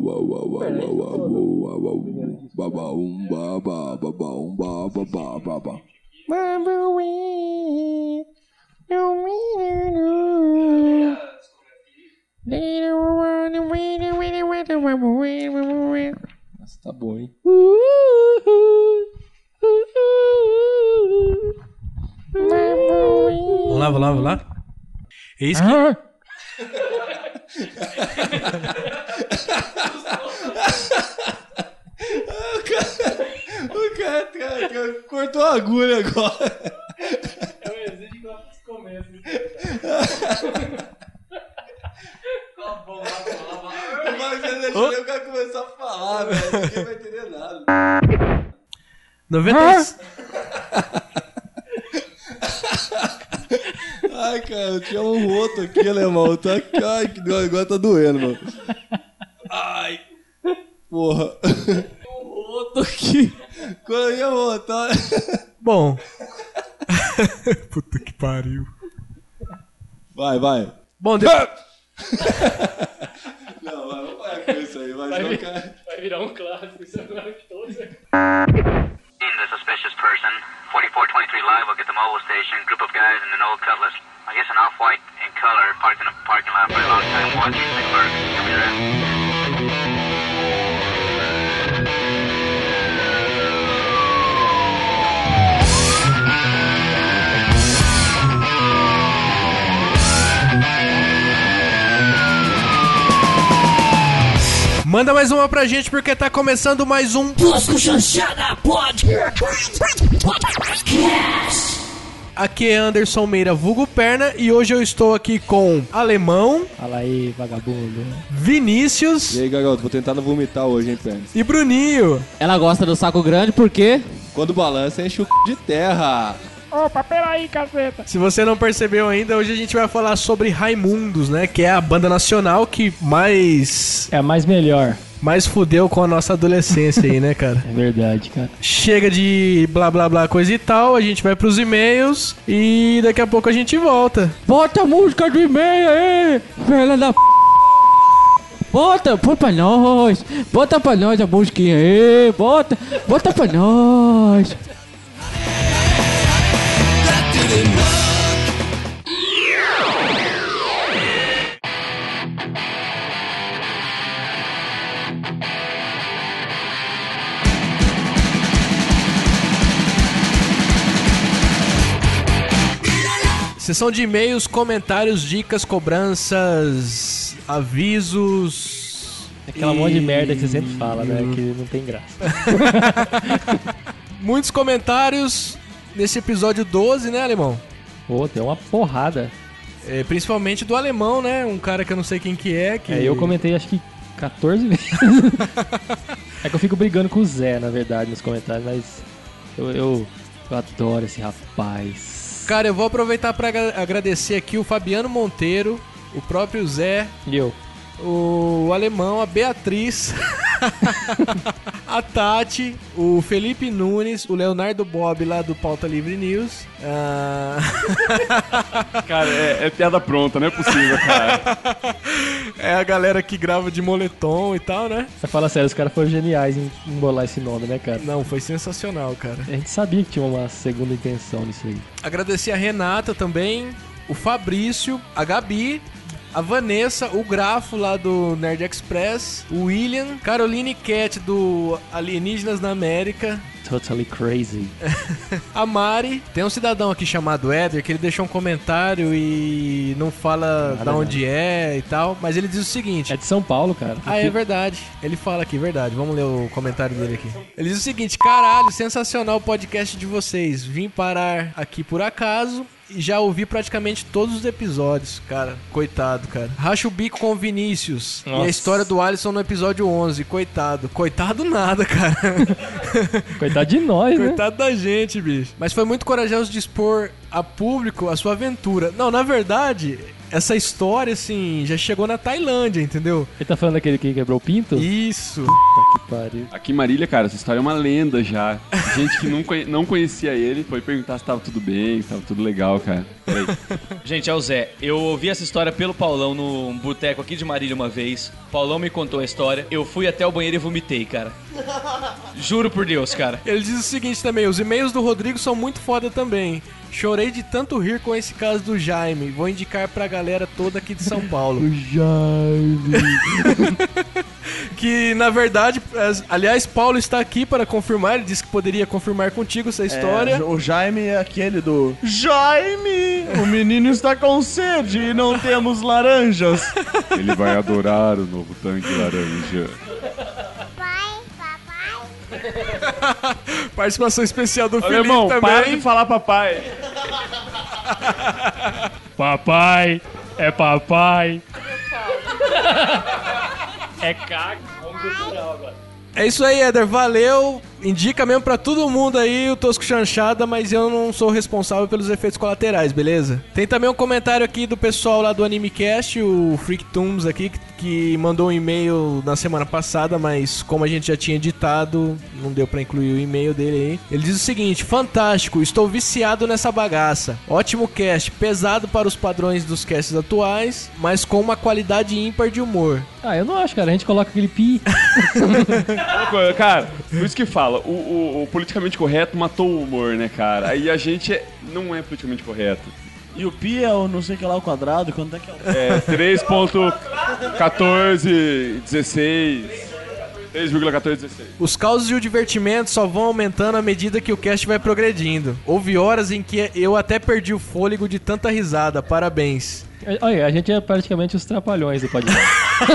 Nossa, tá bom, hein? Vamos lá. Eis que... O cara cortou a agulha agora. É o exílio lá dos começos. Mas deixa o cara começar a falar, velho. Ninguém vai entender nada. 90... Ai, cara, eu tinha um roto aqui, alemão. Ai, que dor, agora tá doendo, mano. Ai, porra. Um roto aqui. Quando eu ia voltar... Bom. Puta que pariu. Vai. Bom, Não, vamos parar com isso aí. Vai virar um clássico, isso agora que todos... The suspicious person. 4423 Live will get the mobile station. Group of guys in an old Cutlass. I guess an off-white in color. Parked in a parking lot for a long time. Watching the clerk. Give me that. Manda mais uma pra gente porque tá começando mais um Bosco Chanchada Podcast. Aqui é Anderson Meira, vulgo Perna, e hoje eu estou aqui com Alemão. Fala aí, vagabundo. Vinícius. E aí, garoto, vou tentar não vomitar hoje, hein, Perna? E Bruninho. Ela gosta do saco grande porque... Quando balança, enche o de terra. Opa, peraí, caceta. Se você não percebeu ainda, hoje a gente vai falar sobre Raimundos, né? Que é a banda nacional que mais É a mais melhor. fudeu com a nossa adolescência aí, né, cara? É verdade, cara. Chega de blá blá blá coisa e tal, a gente vai pros e-mails e daqui a pouco a gente volta. Bota a música do e-mail aí, velha da p... Bota pra nós. Bota pra nós a musiquinha aí. Bota pra nós. Sessão de e-mails, comentários, dicas, cobranças, avisos. Aquela monte de merda que você sempre fala, né? Que não tem graça. Muitos comentários nesse episódio 12, né, Alemão? Pô, tem uma porrada. Principalmente do Alemão, né? Um cara que eu não sei quem que é. Eu comentei acho que 14 vezes. É que eu fico brigando com o Zé, na verdade, nos comentários, mas eu adoro esse rapaz. Cara, eu vou aproveitar pra agradecer aqui o Fabiano Monteiro, o próprio Zé, E eu? o Alemão, a Beatriz, a Tati, o Felipe Nunes, o Leonardo Bob lá do Pauta Livre News. Cara, é piada pronta, não é possível, cara. É a galera que grava de moletom e tal, né? Você fala sério, os caras foram geniais em embolar esse nome, né, cara? Não, foi sensacional, cara. A gente sabia que tinha uma segunda intenção nisso aí. Agradecer a Renata também, o Fabrício, a Gabi, a Vanessa, o Grafo lá do Nerd Express, o William, Caroline Cat do Alienígenas na América, Totally crazy. a Mari. Tem um cidadão aqui chamado Éder que ele deixou um comentário e não fala de onde é e tal, mas ele diz o seguinte: É de São Paulo, cara. é verdade. Ele fala aqui, verdade. Vamos ler o comentário dele aqui. Ele diz o seguinte: caralho, sensacional o podcast de vocês. Vim parar aqui por acaso e já ouvi praticamente todos os episódios, cara. Coitado, cara. Racha o bico com o Vinícius. Nossa. E a história do Alisson no episódio 11. Coitado. Coitado nada, cara. Coitado de nós, né? Coitado da gente, bicho. Mas foi muito corajoso de expor a público a sua aventura. Não, na verdade, essa história, assim, já chegou na Tailândia, entendeu? Ele tá falando daquele que quebrou o pinto? Isso. Puta que pariu. Aqui em Marília, cara, essa história é uma lenda já. Gente que não conhecia ele foi perguntar se tava tudo bem, se tava tudo legal, cara. Peraí. Gente, é o Zé. Eu ouvi essa história pelo Paulão num boteco aqui de Marília uma vez. O Paulão me contou a história. Eu fui até o banheiro e vomitei, cara. Juro por Deus, cara. Ele diz o seguinte também, os e-mails do Rodrigo são muito foda também. Chorei de tanto rir com esse caso do Jaime. Vou indicar pra galera toda aqui de São Paulo. O Jaime. Que, na verdade, aliás, Paulo está aqui para confirmar. Ele disse que poderia confirmar contigo essa história. O Jaime é aquele do... Jaime, o menino está com sede e não temos laranjas. Ele vai adorar o novo tanque laranja. Participação especial do Felipe Alemão, também. para de falar papai. Papai, é papai. É caco. Vamos cultural agora. É isso aí, Éder. Valeu. Indica mesmo pra todo mundo aí o Tosco Chanchada, mas eu não sou responsável pelos efeitos colaterais, beleza? Tem também um comentário aqui do pessoal lá do AnimeCast, o Freak Toons aqui, que mandou um e-mail na semana passada, mas como a gente já tinha editado, não deu pra incluir o e-mail dele aí. Ele diz o seguinte: fantástico, estou viciado nessa bagaça. Ótimo cast, pesado para os padrões dos casts atuais, mas com uma qualidade ímpar de humor. Ah, eu não acho, cara. A gente coloca aquele pi. Cara, por isso que fala, o politicamente correto matou o humor, né, cara? Aí a gente não é politicamente correto. E o pi é o não sei o que lá, o quadrado, quanto é que é? É 3.1416. 3,1416. Os causos e o divertimento só vão aumentando à medida que o cast vai progredindo. Houve horas em que eu até perdi o fôlego de tanta risada. Parabéns. Olha, a gente é praticamente os trapalhões do podcast.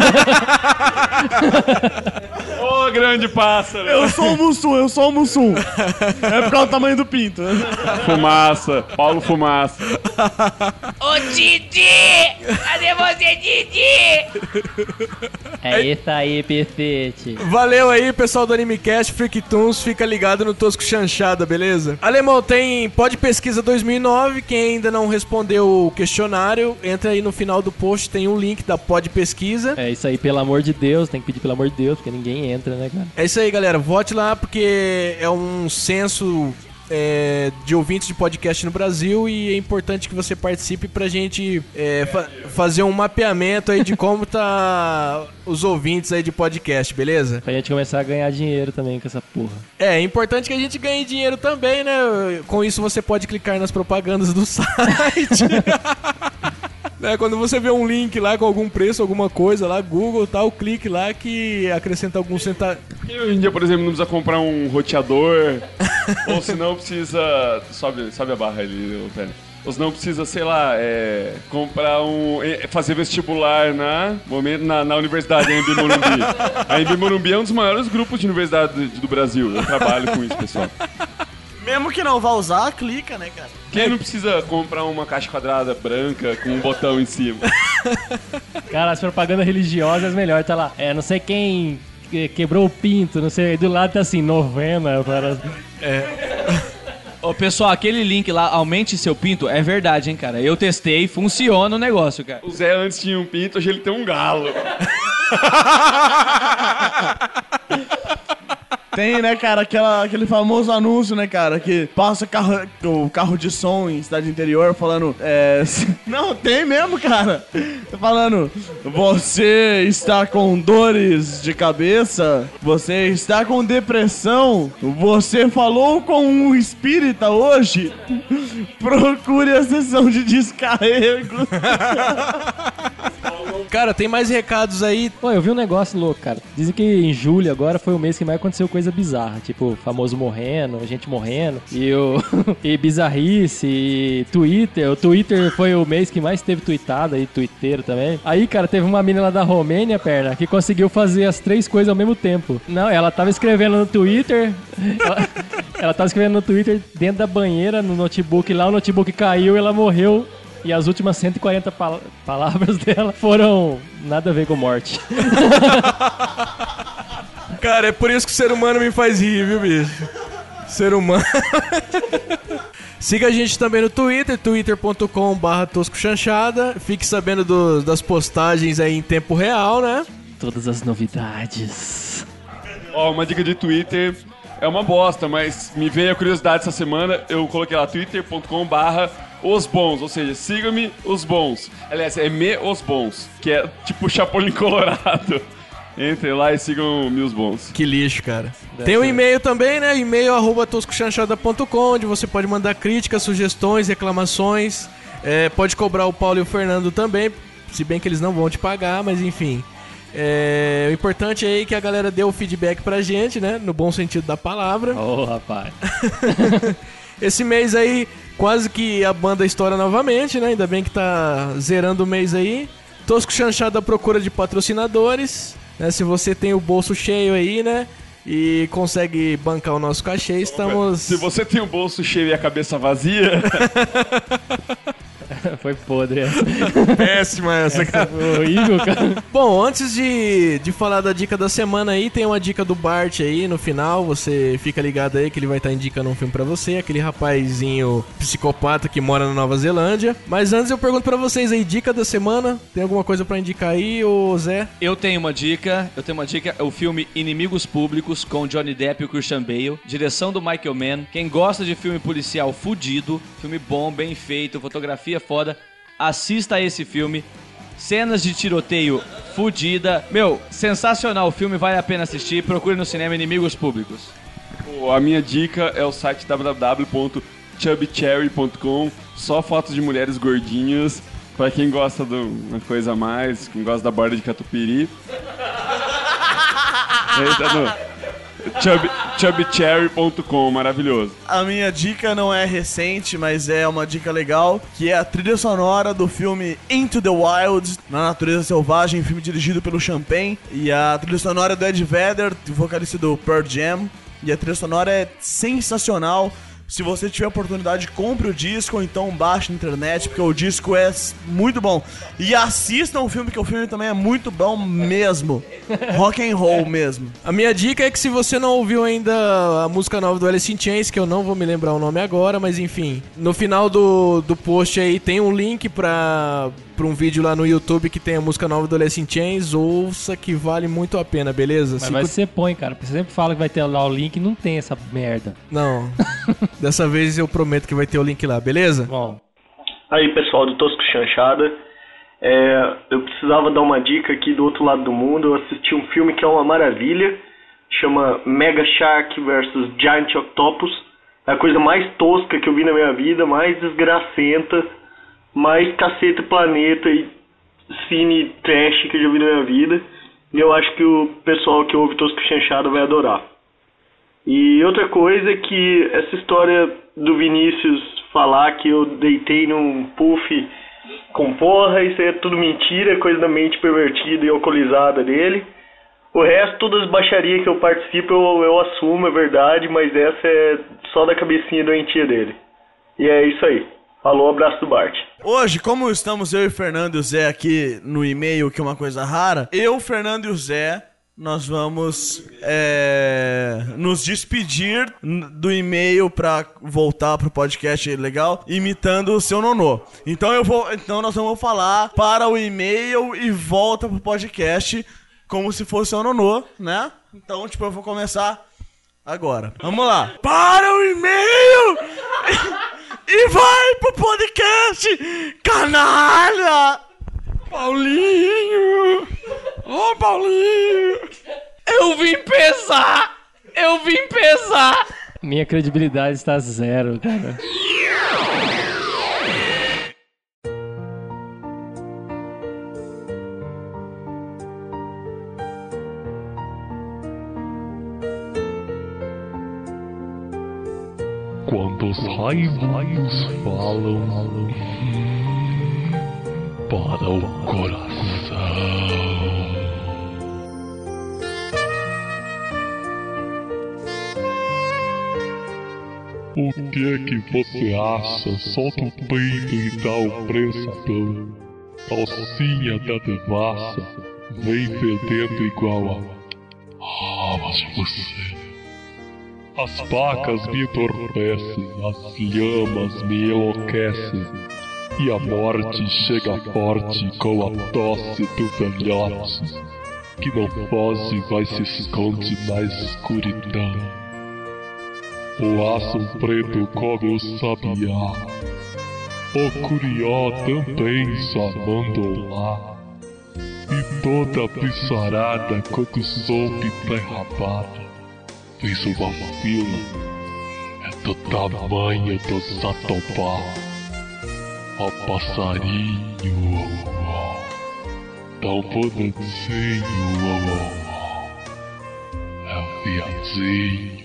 Ô, grande pássaro! Eu sou o Mussum. É por causa do tamanho do pinto. Fumaça, Paulo Fumaça. Ô Didi! Cadê você, Didi? É isso aí, Pecete. Valeu aí, pessoal do AnimeCast, Freak Toons. Fica ligado no Tosco Chanchada, beleza? Alemão, tem Pod Pesquisa 2009. Quem ainda não respondeu o questionário, entra aí no final do post, tem um link da Pod Pesquisa. É isso aí, pelo amor de Deus. Tem que pedir pelo amor de Deus, porque ninguém entra, né, cara? É isso aí, galera. Vote lá, porque é um censo de ouvintes de podcast no Brasil e é importante que você participe pra gente fazer um mapeamento aí de como tá os ouvintes aí de podcast, beleza? Pra gente começar a ganhar dinheiro também com essa porra. É importante que a gente ganhe dinheiro também, né? Com isso você pode clicar nas propagandas do site. Quando você vê um link lá com algum preço, alguma coisa lá, Google e tal, clique lá que acrescenta alguns centavos. E hoje em dia, por exemplo, não precisa comprar um roteador, ou se não precisa... Sobe a barra ali, Pé. Ou se não precisa, sei lá, comprar fazer vestibular na universidade, a Embi Morumbi. A Embi Morumbi é um dos maiores grupos de universidade do Brasil. Eu trabalho com isso, pessoal. Mesmo que não vá usar, clica, né, cara? Quem não precisa comprar uma caixa quadrada branca com um botão em cima? Cara, as propagandas religiosas melhor, tá lá. Não sei quem quebrou o pinto, não sei. Do lado tá assim, novena. Ô, pessoal, aquele link lá, aumente seu pinto, é verdade, hein, cara? Eu testei, funciona o negócio, cara. O Zé antes tinha um pinto, hoje ele tem um galo. Tem, né, cara, aquele famoso anúncio, né, cara, que passa o carro de som em cidade interior falando, Não, tem mesmo, cara. Falando, você está com dores de cabeça, você está com depressão, você falou com um espírita hoje, procure a sessão de descarrego. Cara, tem mais recados aí. Pô, eu vi um negócio louco, cara. Dizem que em julho agora foi o mês que mais aconteceu coisa bizarra. Tipo, famoso morrendo, gente morrendo. E bizarrice, e Twitter. O Twitter foi o mês que mais teve tweetada, e twitteiro também. Aí, cara, teve uma menina lá da Romênia, perna, que conseguiu fazer as 3 coisas ao mesmo tempo. Não, ela tava escrevendo no Twitter. Ela tava escrevendo no Twitter dentro da banheira, no notebook lá. O notebook caiu e ela morreu. E as últimas 140 palavras dela foram nada a ver com morte. Cara, é por isso que o ser humano me faz rir, viu, bicho? Ser humano... Siga a gente também no Twitter, twitter.com/toscochanchada. Fique sabendo das postagens aí em tempo real, né? Todas as novidades. Ó, uma dica de Twitter é uma bosta, mas me veio a curiosidade essa semana. Eu coloquei lá twitter.com/osbons, ou seja, siga-me os bons. Aliás, é os bons, que é tipo Chapolin Colorado. Entrem lá e sigam-me os bons. Que lixo, cara. Tem um e-mail também, né? E-mail @toscochanchada.com, onde você pode mandar críticas, sugestões, reclamações. Pode cobrar o Paulo e o Fernando também, se bem que eles não vão te pagar, mas enfim. O importante é aí que a galera dê o feedback pra gente, né? No bom sentido da palavra. Ô, rapaz. Esse mês aí, quase que a banda estoura novamente, né? Ainda bem que tá zerando o mês aí. Tosco Chanchada à procura de patrocinadores, né? Se você tem o bolso cheio aí, né? E consegue bancar o nosso cachê, estamos... Se você tem o bolso cheio e a cabeça vazia... Foi podre essa. Péssima essa, cara. Foi horrível, cara. Bom, antes de falar da dica da semana aí, tem uma dica do Bart aí no final. Você fica ligado aí que ele vai estar indicando um filme pra você. Aquele rapazinho psicopata que mora na Nova Zelândia. Mas antes eu pergunto pra vocês aí, dica da semana. Tem alguma coisa pra indicar aí, ô Zé? Eu tenho uma dica. É o filme Inimigos Públicos, com Johnny Depp e o Christian Bale. Direção do Michael Mann. Quem gosta de filme policial fudido, filme bom, bem feito, fotografia foda, assista a esse filme. Cenas de tiroteio fudida. Meu, sensacional o filme, vale a pena assistir. Procure no cinema Inimigos Públicos. A minha dica é o site www.chubbycherry.com. Só fotos de mulheres gordinhas. Pra quem gosta de uma coisa a mais, quem gosta da borda de catupiry. Chubbycherry.com, maravilhoso. A minha dica não é recente, mas é uma dica legal, que é a trilha sonora do filme Into the Wild, Na Natureza Selvagem, filme dirigido pelo Champagne. E a trilha sonora é do Ed Vedder, vocalista do Pearl Jam. E a trilha sonora é sensacional. Se você tiver oportunidade, compre o disco ou então baixe na internet, porque o disco é muito bom. E assistam o filme, que o filme também é muito bom mesmo. Rock and roll mesmo. A minha dica é que se você não ouviu ainda a música nova do Alice in Chains, que eu não vou me lembrar o nome agora, mas enfim, no final do post aí tem um link pra um vídeo lá no YouTube que tem a música nova do Alice in Chains. Ouça, que vale muito a pena, beleza? Mas você põe, cara, porque você sempre fala que vai ter lá o link e não tem essa merda. Não. Dessa vez eu prometo que vai ter o link lá, beleza? Bom. Aí, pessoal do Tosco Chanchada, eu precisava dar uma dica aqui do outro lado do mundo. Eu assisti um filme que é uma maravilha, chama Mega Shark vs Giant Octopus. É a coisa mais tosca que eu vi na minha vida, mais desgracenta, mais caceta planeta e cine trash que eu já vi na minha vida. E eu acho que o pessoal que ouve Tosco Chanchada vai adorar. E outra coisa é que essa história do Vinícius falar que eu deitei num puff com porra, isso é tudo mentira, coisa da mente pervertida e alcoolizada dele. O resto, todas as baixarias que eu participo, eu assumo, é verdade, mas essa é só da cabecinha doentia dele. E é isso aí. Falou, abraço do Bart. Hoje, como estamos eu e o Fernando e o Zé aqui no e-mail, que é uma coisa rara, eu, o Fernando e o Zé, nós vamos nos despedir do e-mail pra voltar pro podcast legal, imitando o seu nonô. Então nós vamos falar para o e-mail e volta pro podcast como se fosse o nonô, né? Então, eu vou começar agora. Vamos lá. Para o e-mail e vai pro podcast, canalha! Paulinho! Ô, Paulinho! Eu vim pesar! Minha credibilidade está zero, cara. Quando os raios falam para o coração. O que é que você acha? Solta o peito e dá o preço pela calcinha da devassa. Vem fedendo igual a... Ah, mas você As facas me entorpecem, as lhamas me enlouquecem, e a morte chega forte com a tosse do velhote, que não foge, mas se esconde na escuridão. O aço preto come o sabiá, o curió também só mandou lá, e toda bicharada quando soube terra rabada, fez uma fila, é do tamanho do satopá. Ó passarinho, tão bonitinho, é o viadinho,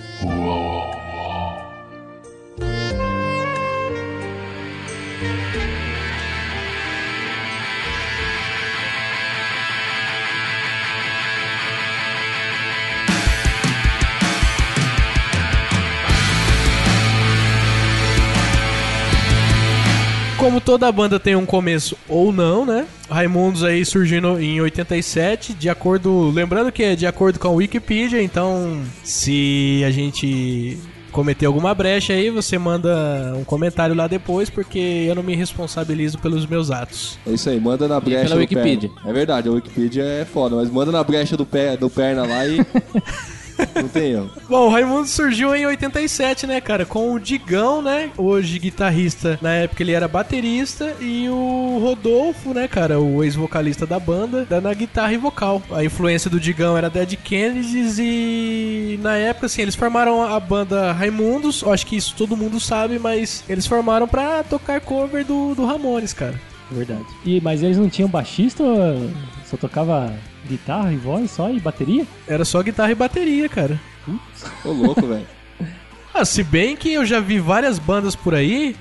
Como toda banda tem um começo ou não, né? Raimundos aí surgindo em 87, de acordo... Lembrando que é de acordo com a Wikipedia, então se a gente cometer alguma brecha aí, você manda um comentário lá depois, porque eu não me responsabilizo pelos meus atos. É isso aí, manda na brecha pela do Wikipedia. Perna. É verdade, a Wikipedia é foda, mas manda na brecha do Perna lá e... Não tem erro. Bom, o Raimundo surgiu em 87, né, cara? Com o Digão, né? Hoje guitarrista. Na época ele era baterista. E o Rodolfo, né, cara? O ex-vocalista da banda, dando a guitarra e vocal. A influência do Digão era Dead Kennedys. E na época, assim, eles formaram a banda Raimundos. Eu acho que isso todo mundo sabe, mas eles formaram pra tocar cover do Ramones, cara. Verdade. Mas eles não tinham baixista? Só tocava guitarra e voz só e bateria? Era só guitarra e bateria, cara. Ô louco, velho. Se bem que eu já vi várias bandas por aí,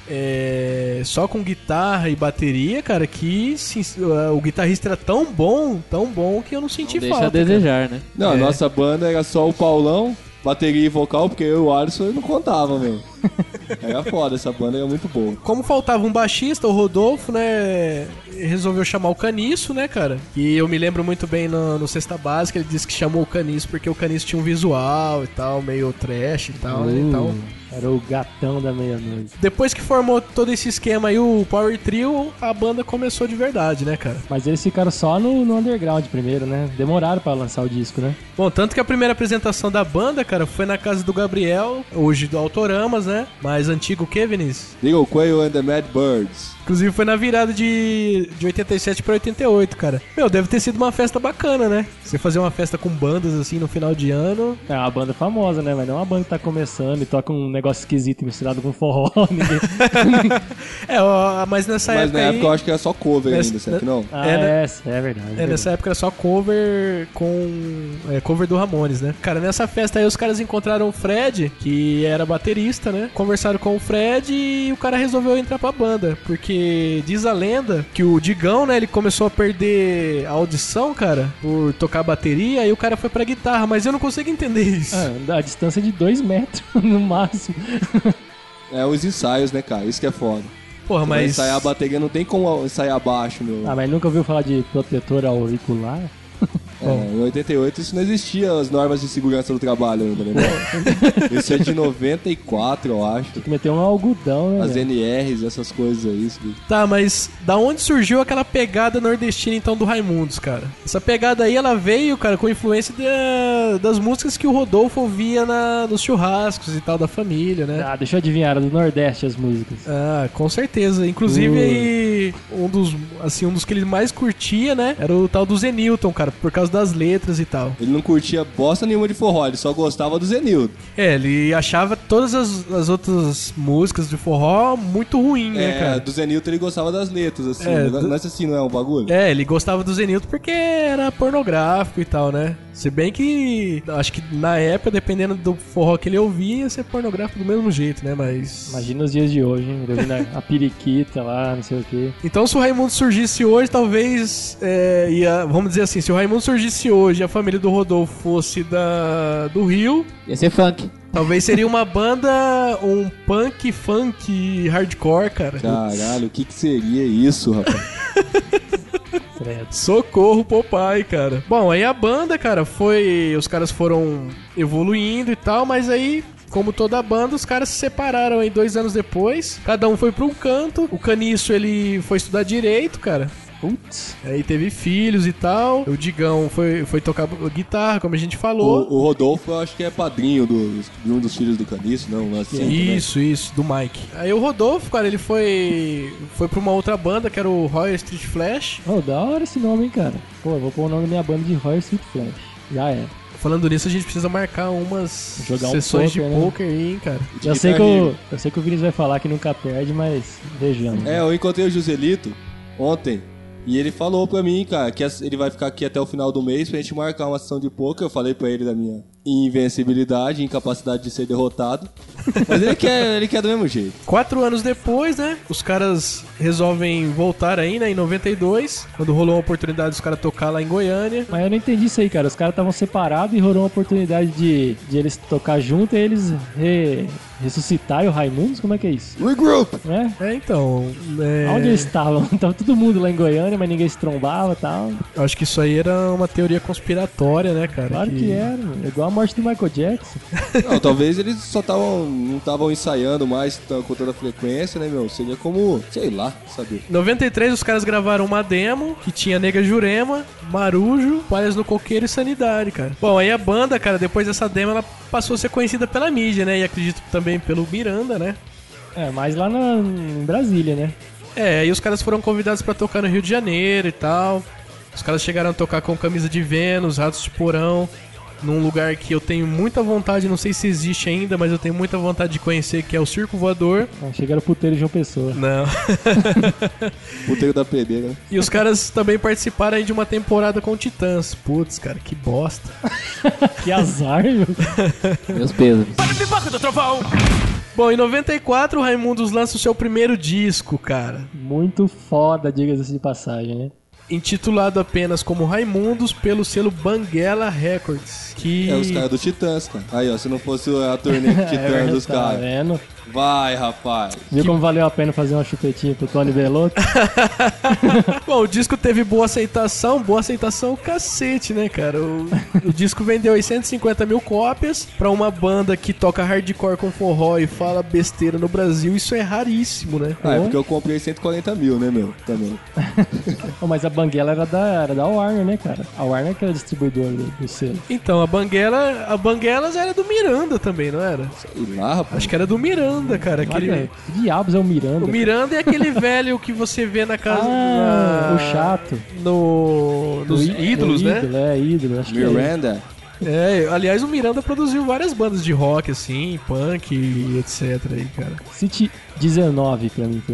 só com guitarra e bateria, cara, que o guitarrista era tão bom que eu não senti Não falta. deixa a desejar, né? Não, a nossa banda era só o Paulão, bateria e vocal, porque eu e o Alisson não contavam, meu. Era foda, essa banda era muito boa. Como faltava um baixista, o Rodolfo, né, resolveu chamar o Caniço, né, cara? E eu me lembro muito bem no Cesta Básica, ele disse que chamou o Caniço porque o Caniço tinha um visual e tal, meio trash e tal, né, então... Era o gatão da meia-noite. Depois que formou todo esse esquema aí, o Power Trio, a banda começou de verdade, né, cara? Mas eles ficaram só no underground primeiro, né? Demoraram pra lançar o disco, né? Bom, tanto que a primeira apresentação da banda, cara, foi na casa do Gabriel, hoje do Autoramas, né? Mais antigo que, Vinícius? Little Quail and the Mad Birds. Inclusive foi na virada de 87 pra 88, cara. Meu, deve ter sido uma festa bacana, né? Você fazer uma festa com bandas assim no final de ano. É uma banda famosa, né? Mas não é uma banda que tá começando e toca um negócio esquisito misturado com forró. Ninguém... Mas nessa Mas época. na aí... época eu acho que era só cover ainda, certo? Não? É verdade. Nessa época era só cover cover do Ramones, né? Cara, nessa festa aí os caras encontraram o Fred, que era baterista, né? Conversaram com o Fred e o cara resolveu entrar pra banda, porque diz a lenda que o Digão, né, ele começou a perder a audição, cara, por tocar bateria, e o cara foi pra guitarra, mas eu não consigo entender isso. A distância de 2 metros no máximo. É os ensaios, né, cara? Isso que é foda. Porra, mas... Ensaiar a bateria não tem como ensaiar abaixo, meu. Mas nunca ouviu falar de protetor auricular? Em 88 isso não existia, as normas de segurança do trabalho ainda, né? Isso é de 94, eu acho. Tem que meter um algodão, né? As NRs, essas coisas aí. Tá, mas da onde surgiu aquela pegada nordestina, então, do Raimundos, cara? Essa pegada aí, ela veio, cara, com influência das músicas que o Rodolfo ouvia nos churrascos e tal da família, né? Deixa eu adivinhar, era do Nordeste as músicas. Com certeza. Inclusive, aí, um dos que ele mais curtia, né, era o tal do Zenilton, cara, por causa das letras e tal. Ele não curtia bosta nenhuma de forró, ele só gostava do Zenildo. Ele achava todas as outras músicas de forró muito ruim, né, cara? Do Zenildo ele gostava das letras, assim. Não é assim, não é um bagulho? Ele gostava do Zenildo porque era pornográfico e tal, né? Se bem que, acho que na época, dependendo do forró que ele ouvia, ia ser pornográfico do mesmo jeito, né? Mas... Imagina os dias de hoje, hein? Ouvindo a periquita lá, não sei o quê. Então, se o Raimundo surgisse hoje, talvez vamos dizer assim, se o Raimundo surgisse hoje e a família do Rodolfo fosse do Rio... Ia ser funk. Talvez seria uma banda, um punk, funk, hardcore, cara. Caralho, o que seria isso, rapaz? credo. Socorro, Popeye, cara. Bom, aí a banda, cara, os caras foram evoluindo e tal, mas aí, como toda a banda, os caras se separaram aí 2 anos depois. Cada um foi pra um canto. O Caniço, ele foi estudar direito, cara. Putz. Aí teve filhos e tal. O Digão foi tocar guitarra, como a gente falou. O Rodolfo, eu acho que é padrinho de um dos filhos do Caniço, não? Assim, Isso, do Mike. Aí o Rodolfo, cara, ele foi pra uma outra banda, que era o Royal Street Flash. Oh, da hora esse nome, hein, cara. Pô, eu vou pôr o nome da minha banda de Royal Street Flash. Já é. Falando nisso, a gente precisa marcar umas Jogar sessões poker, de poker aí, hein, cara. Eu sei que o Vinícius vai falar que nunca perde, mas vejamos. Eu encontrei o Joselito ontem. E ele falou pra mim, cara, que ele vai ficar aqui até o final do mês pra gente marcar uma sessão de poker. Eu falei pra ele da minha invencibilidade, incapacidade de ser derrotado. Mas ele quer do mesmo jeito. 4 anos depois, né, os caras resolvem voltar aí, né, em 92, quando rolou a oportunidade dos caras tocar lá em Goiânia. Mas eu não entendi isso aí, cara. Os caras estavam separados e rolou uma oportunidade de eles tocar junto e eles ressuscitarem o Raimundos? Como é que é isso? Regroup! Então... Onde eles estavam? Tava todo mundo lá em Goiânia, mas ninguém se trombava e tal. Acho que isso aí era uma teoria conspiratória, né, cara? Claro que era, mano. Igual a morte do Michael Jackson. Não, talvez eles não estavam ensaiando mais com toda a frequência, né, meu? Seria como, sei lá, saber. Em 93, os caras gravaram uma demo que tinha Nega Jurema, Marujo, Palhas no Coqueiro e Sanidade, cara. Bom, aí a banda, cara, depois dessa demo, ela passou a ser conhecida pela mídia, né? E acredito também pelo Miranda, né? Mas lá em Brasília, né? Aí os caras foram convidados pra tocar no Rio de Janeiro e tal. Os caras chegaram a tocar com Camisa de Vênus, Ratos de Porão, num lugar que eu tenho muita vontade, não sei se existe ainda, mas eu tenho muita vontade de conhecer, que é o Circo Voador. Chegaram o puteiro de João Pessoa. Não. Puteiro da PD, né? E os caras também participaram aí de uma temporada com Titãs. Putz, cara, que bosta. Que azar, meu. Meus pesos. Pipoca do Trovão! Bom, em 94 o Raimundos lança o seu primeiro disco, cara. Muito foda, diga-se de passagem, né? Intitulado apenas como Raimundos pelo selo Banguela Records. Que... É os caras do Titãs, cara. Aí, ó, se não fosse a turnê do Titãs dos caras. Tá vendo? Vai, rapaz. Viu como valeu a pena fazer uma chupetinha pro Tony Bellotto? Bom, o disco teve boa aceitação cacete, né, cara? O disco vendeu 150 mil cópias pra uma banda que toca hardcore com forró e fala besteira no Brasil. Isso é raríssimo, né? É porque eu comprei 140 mil, né, meu? Também. Mas a Banguela era da Warner, né, cara? A Warner que era distribuidor do selo. Então, a Banguelas era do Miranda também, não era? Sei lá, rapaz. Acho que era do Miranda, cara. Que diabos é o Miranda? O Miranda é aquele velho que você vê na casa... o chato. Nos Ídolos, né? Ídolo. Acho Miranda. Aliás, o Miranda produziu várias bandas de rock, assim, punk e etc aí, cara. City 19 pra mim.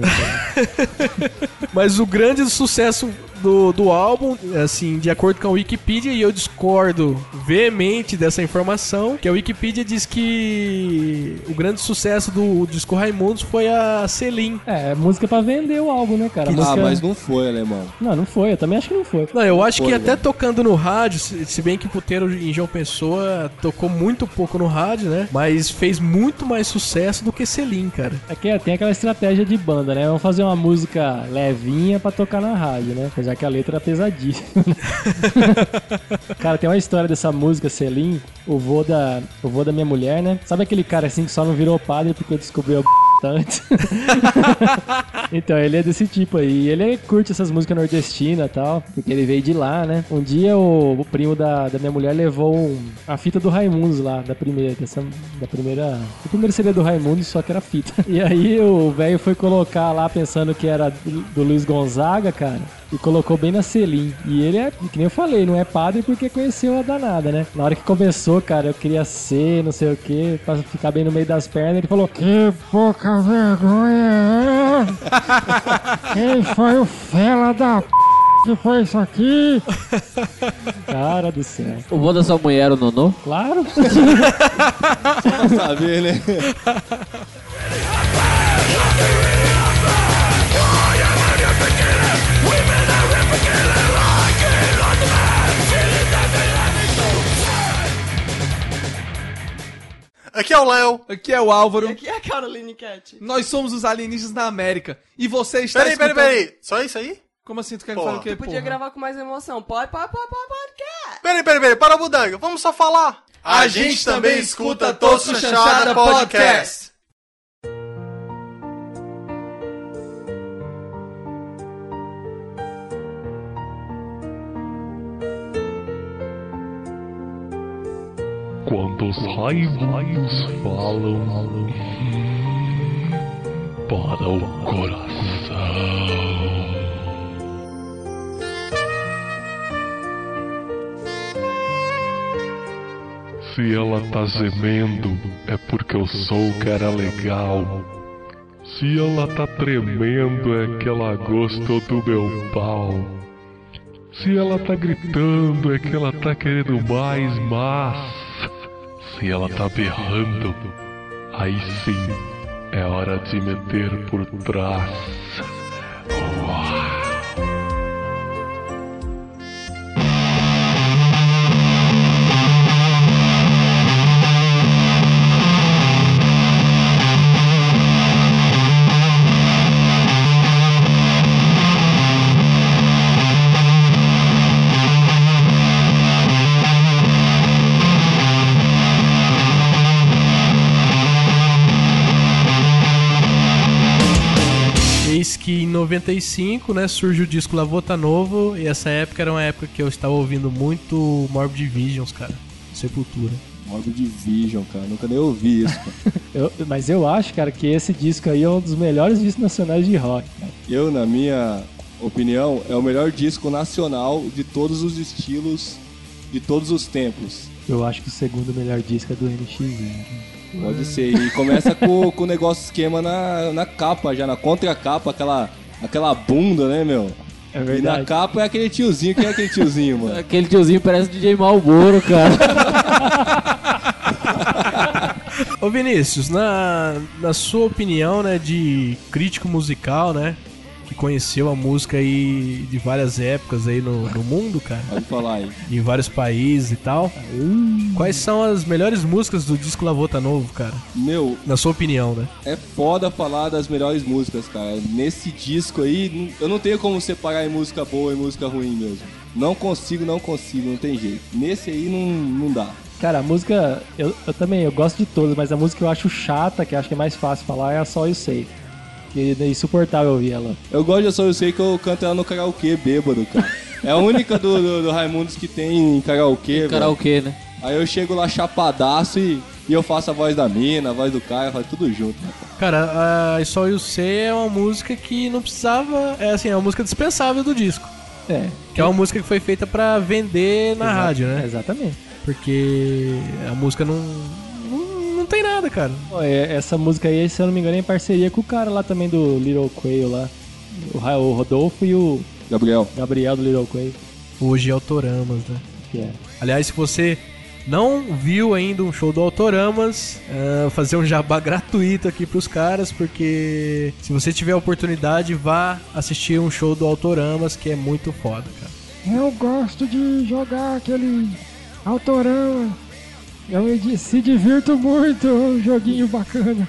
Mas o grande sucesso do álbum, assim, de acordo com a Wikipedia, e eu discordo veemente dessa informação, que a Wikipedia diz que o grande sucesso do disco Raimundos foi a Selim. Música pra vender o álbum, né, cara? Mas não foi, alemão. Não foi, eu também acho que não foi. Não, eu acho que até tocando no rádio, se bem que Puteiro em João Pessoa tocou muito pouco no rádio, né? Mas fez muito mais sucesso do que Selim, cara. É que tem aquela estratégia de banda, né? Vamos fazer uma música levinha pra tocar na rádio, né? Já que a letra é pesadíssima. Cara, tem uma história dessa música, Selim, o vô da minha mulher, né? Sabe aquele cara assim que só não virou padre porque descobriu a antes? Então, ele é desse tipo aí. Ele curte essas músicas nordestinas e tal, porque ele veio de lá, né? Um dia o primo da minha mulher levou a fita do Raimundos lá, do primeiro CD do Raimundos, só que era fita. E aí o velho foi colocar lá pensando que era do Luiz Gonzaga, cara, e colocou bem na Selim. E ele é, que nem eu falei, não é padre porque conheceu a danada, né? Na hora que começou, cara, eu queria ser, não sei o que, pra ficar bem no meio das pernas, ele falou: que pouca vergonha é? Quem foi o fela da que foi isso aqui? Cara do céu. O vô da sua mulher era o Nonô? Claro. Só pra saber, né? Aqui é o Léo. Aqui é o Álvaro. E aqui é a Caroline Cat. Nós somos os alienígenas na América. E você está Peraí. Só isso aí? Como assim? Tu quer que fale o quê, Tu podia porra? gravar com mais emoção. Pode. Peraí, para o Budanga. Vamos só falar. A gente também escuta Tosco Chanchada Podcast. Quando os raios falam para o coração. Se ela tá gemendo, é porque eu sou o cara legal. Se ela tá tremendo, é que ela gostou do meu pau. Se ela tá gritando, é que ela tá querendo mais, mas se ela tá berrando, aí sim é hora de meter por trás. Uau. Eis que em 95, né, surge o disco Lavota Novo, e essa época era uma época que eu estava ouvindo muito Morbid Visions, cara, Sepultura. Morbid Vision, cara, nunca nem ouvi isso, cara. Mas eu acho, cara, que esse disco aí é um dos melhores discos nacionais de rock, cara. Eu, na minha opinião, é o melhor disco nacional de todos os estilos, de todos os tempos. Eu acho que o segundo melhor disco é do NX0. Pode ser, e começa com o negócio esquema na capa já, na contracapa, aquela bunda, né, meu? É verdade. E na capa é aquele tiozinho, quem é aquele tiozinho, mano? Aquele tiozinho parece DJ Malboro, cara. Ô Vinícius, na sua opinião, né, de crítico musical, né, que conheceu a música aí de várias épocas aí no mundo, cara. Pode falar aí. Em vários países e tal. Quais são as melhores músicas do disco Lavota Novo, cara? Meu... Na sua opinião, né? É foda falar das melhores músicas, cara. Nesse disco aí, eu não tenho como separar em música boa e música ruim mesmo. Não consigo, não tem jeito. Nesse aí não dá. Cara, a música, eu também, eu gosto de todas, mas a música que eu acho chata, que eu acho que é mais fácil falar, é a Só Eu Sei. Que é insuportável ouvir ela. Eu gosto de Só Eu Sei que eu canto ela no karaokê, bêbado, cara. É a única do Raimundos que tem em karaokê, velho. Karaokê, né? Aí eu chego lá chapadaço e eu faço a voz da mina, a voz do cara, faço tudo junto. Né, cara, a Só Eu Sei é uma música que não precisava... É assim, é uma música dispensável do disco. É. Que é uma música que foi feita pra vender na rádio, né? Exatamente. Porque a música não tem nada, cara. Essa música aí, se eu não me engano, é em parceria com o cara lá também do Little Quail lá. O Rodolfo e o... Gabriel do Little Quail. Hoje é Autoramas, né? Que é. Aliás, se você não viu ainda um show do Autoramas, fazer um jabá gratuito aqui pros caras, porque se você tiver a oportunidade, vá assistir um show do Autoramas, que é muito foda, cara. Eu gosto de jogar aquele Autorama. Eu se divirto muito, é um joguinho bacana.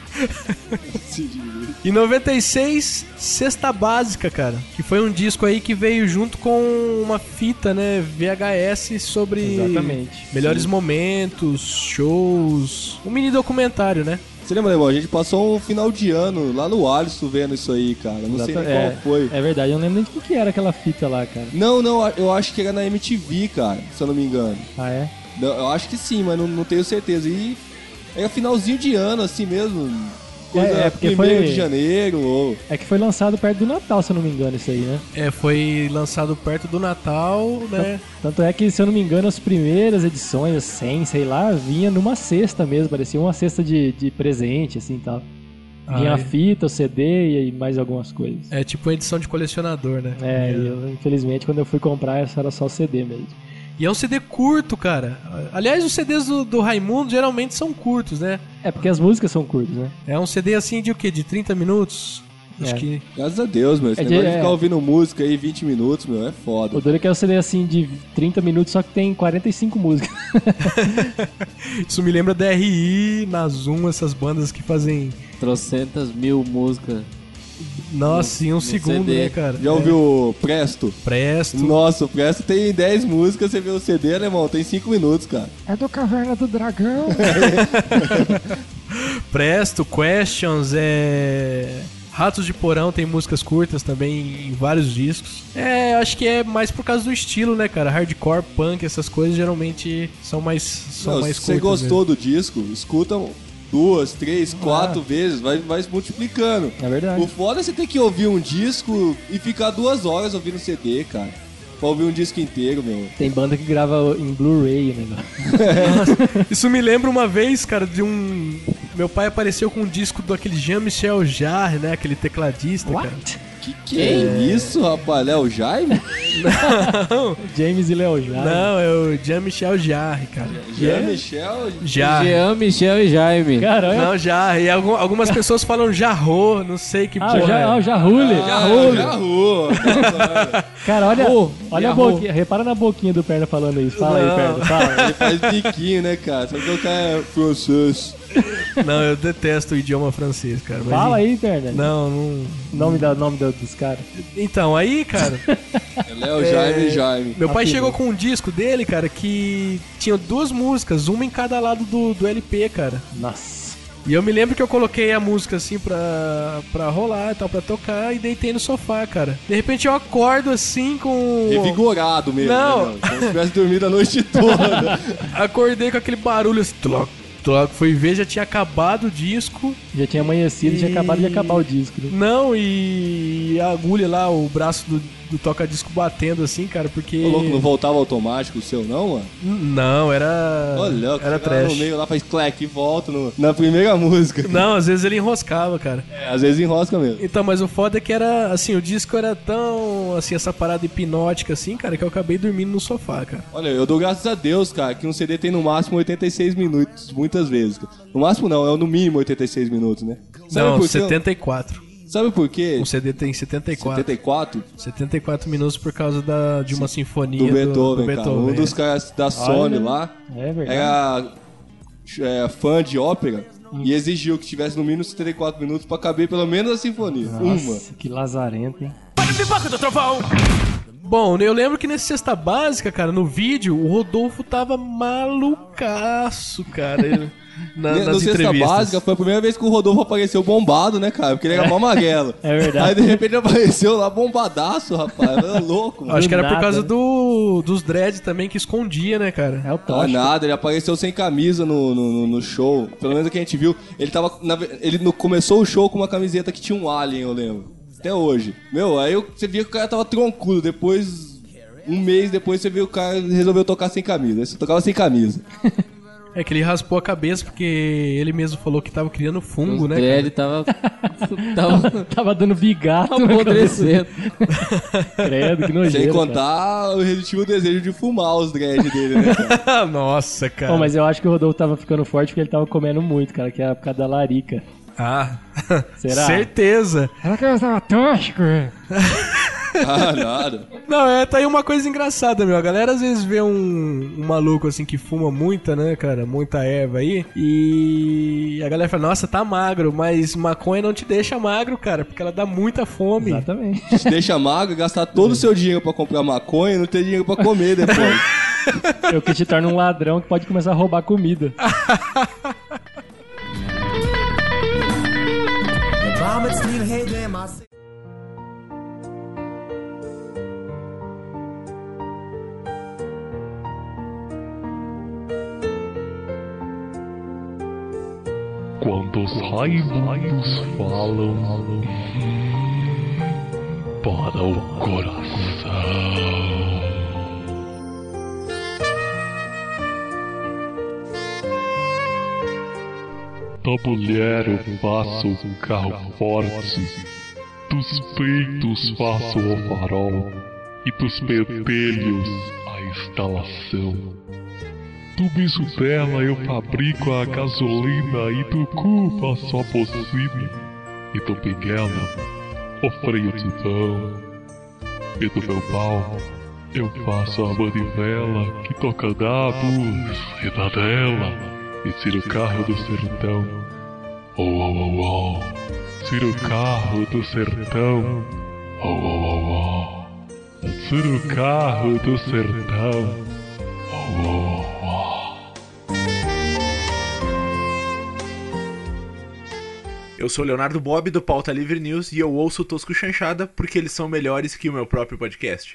Em 96, Cesta Básica, cara, que foi um disco aí que veio junto com uma fita, né, VHS sobre melhores momentos, shows, um mini documentário, né? Você lembra, irmão? A gente passou um final de ano lá no Alisson vendo isso aí, cara. Não sei nem qual foi. É verdade, eu não lembro nem o que era aquela fita lá, cara. Não, eu acho que era na MTV, cara, se eu não me engano. Ah, é? Eu acho que sim, mas não tenho certeza. E é finalzinho de ano, assim mesmo. Coisa porque 1º de janeiro. Ou... É que foi lançado perto do Natal, se eu não me engano, isso aí, né? Foi lançado perto do Natal, né? Tanto é que, se eu não me engano, as primeiras edições, as 100, sei lá, vinha numa cesta mesmo. Parecia uma cesta de presente, assim, e tal. Vinha a fita, o CD e mais algumas coisas. É tipo uma edição de colecionador, né? Infelizmente, quando eu fui comprar, essa era só o CD mesmo. E é um CD curto, cara. Aliás, os CDs do Raimundo geralmente são curtos, né? É, porque as músicas são curtas, né? É um CD assim de o quê? De 30 minutos? Acho que... Graças a Deus, meu. Esse negócio de ficar ouvindo música aí 20 minutos, meu, é foda. O duro é que é um CD assim de 30 minutos, só que tem 45 músicas. Isso me lembra da RI, Nazum, essas bandas que fazem... Trocentas mil músicas. Nossa, em um segundo, CD. né, cara? Já ouviu o Presto? Presto. Nossa, o Presto tem 10 músicas, você vê o CD, né, irmão? Tem 5 minutos, cara. É do Caverna do Dragão. Presto, Questions, Ratos de Porão tem músicas curtas também em vários discos. Acho que é mais por causa do estilo, né, cara? Hardcore, punk, essas coisas geralmente são mais Se curtas. você gostou do disco, escuta 2, 3, 4 vezes, vai se multiplicando. É verdade. O foda é você ter que ouvir um disco e ficar 2 horas ouvindo CD, cara. Pra ouvir um disco inteiro, meu. Tem banda que grava em Blu-ray, né? Isso me lembra uma vez, cara, de um... Meu pai apareceu com um disco daquele Jean-Michel Jarre, né? Aquele tecladista, cara. Que isso, rapaz? Léo Jaime? Não. James e Léo Jaime. Não, é o Jean-Michel Jarre, cara. Jean-Michel? Jarre. Jean-Michel e Jaime. Caramba. Não, Jarre. E algumas pessoas falam Jarro, não sei que porra é. O Jarrule. Jarro. Cara, olha a boquinha. Repara na boquinha do Perna falando isso. Fala aí, Perna. Fala. Ele faz biquinho, né, cara? Só que o cara é francês. Não, eu detesto o idioma francês, cara. Mas Fala aí, Perna. Não. Nome dos caras. Então, aí, cara... Léo Jaime. Meu pai chegou com um disco dele, cara, que tinha 2 músicas, uma em cada lado do LP, cara. Nossa. E eu me lembro que eu coloquei a música assim pra rolar e tal, pra tocar, e deitei no sofá, cara. De repente eu acordo assim com... Revigorado mesmo. Não. Né, como se tivesse dormido a noite toda. Acordei com aquele barulho assim... Fui ver, já tinha acabado o disco. Já tinha amanhecido, já tinha acabado de acabar o disco. Né? Não, e a agulha lá, o braço do toca-disco batendo assim, cara, porque... Ô, louco, não voltava automático o seu, não, mano? Não, era... Olha, era trash. No meio lá, faz clack e volta na primeira música. Não, às vezes ele enroscava, cara. Às vezes enrosca mesmo. Então, mas o foda é que era, assim, o disco era tão, assim, essa parada hipnótica, assim, cara, que eu acabei dormindo no sofá, cara. Olha, eu dou graças a Deus, cara, que um CD tem no máximo 86 minutos, muitas vezes. No máximo não, é no mínimo 86 minutos, né? Sabe não, 74. Sabe por quê? Um CD tem 74. 74? 74 minutos por causa de uma sinfonia do Beethoven, cara. Um dos caras da Sony lá era fã de ópera e exigiu que tivesse no mínimo 74 minutos pra caber pelo menos a sinfonia. Nossa, que lazarento, hein? Para pipoca do trovão! Bom, eu lembro que nesse Cesta Básica, cara, no vídeo, o Rodolfo tava malucaço, cara. No Cesta Básica foi a primeira vez que o Rodolfo apareceu bombado, né, cara? Porque ele era mó magrelo. É verdade. Aí de repente ele apareceu lá bombadaço, rapaz. Era louco. Acho que era por causa dos dreads também que escondia, né, cara? É o tóxico. Nada, ele apareceu sem camisa no show. Pelo menos o que a gente viu. Ele tava. Ele começou o show com uma camiseta que tinha um alien, eu lembro. Até hoje. Meu, aí você via que o cara tava troncudo. Depois, um mês depois, você viu que o cara resolveu tocar sem camisa. Aí você tocava sem camisa. É que ele raspou a cabeça porque ele mesmo falou que tava criando fungo, né? Ele tava tava dando bigato, apodrecendo. Credo, que nojeiro. Sem contar o irresistível desejo de fumar os dreads dele, né, cara? Nossa, cara. Bom, mas eu acho que o Rodolfo tava ficando forte porque ele tava comendo muito, cara, que era por causa da larica. Ah, será? Certeza. Ela que estava tóxico, Ah, nada. Não, tá aí uma coisa engraçada, meu. A galera às vezes vê um maluco assim que fuma muita, né, cara? Muita erva aí. E a galera fala, nossa, tá magro. Mas maconha não te deixa magro, cara, porque ela dá muita fome. Exatamente. Te deixa magro, gastar todo o seu dinheiro pra comprar maconha e não ter dinheiro pra comer depois. É o que te torna um ladrão que pode começar a roubar comida. Quando os raimundos falam para o coração. Da mulher eu faço o carro forte, dos peitos faço o farol e dos pentelhos a instalação. Do beijo dela eu fabrico a gasolina e do cu faço a bocina e do pinguela o freio de mão e do meu pau eu faço a manivela que toca nabos e na dela e tira o carro do sertão. Oh, oh, oh, oh. Tira o carro do sertão. Oh, oh, oh, oh. Tira o carro do sertão. Oh, oh, oh. Eu sou o Leonardo Bob do Pauta Livre News e eu ouço o Tosco Chanchada porque eles são melhores que o meu próprio podcast.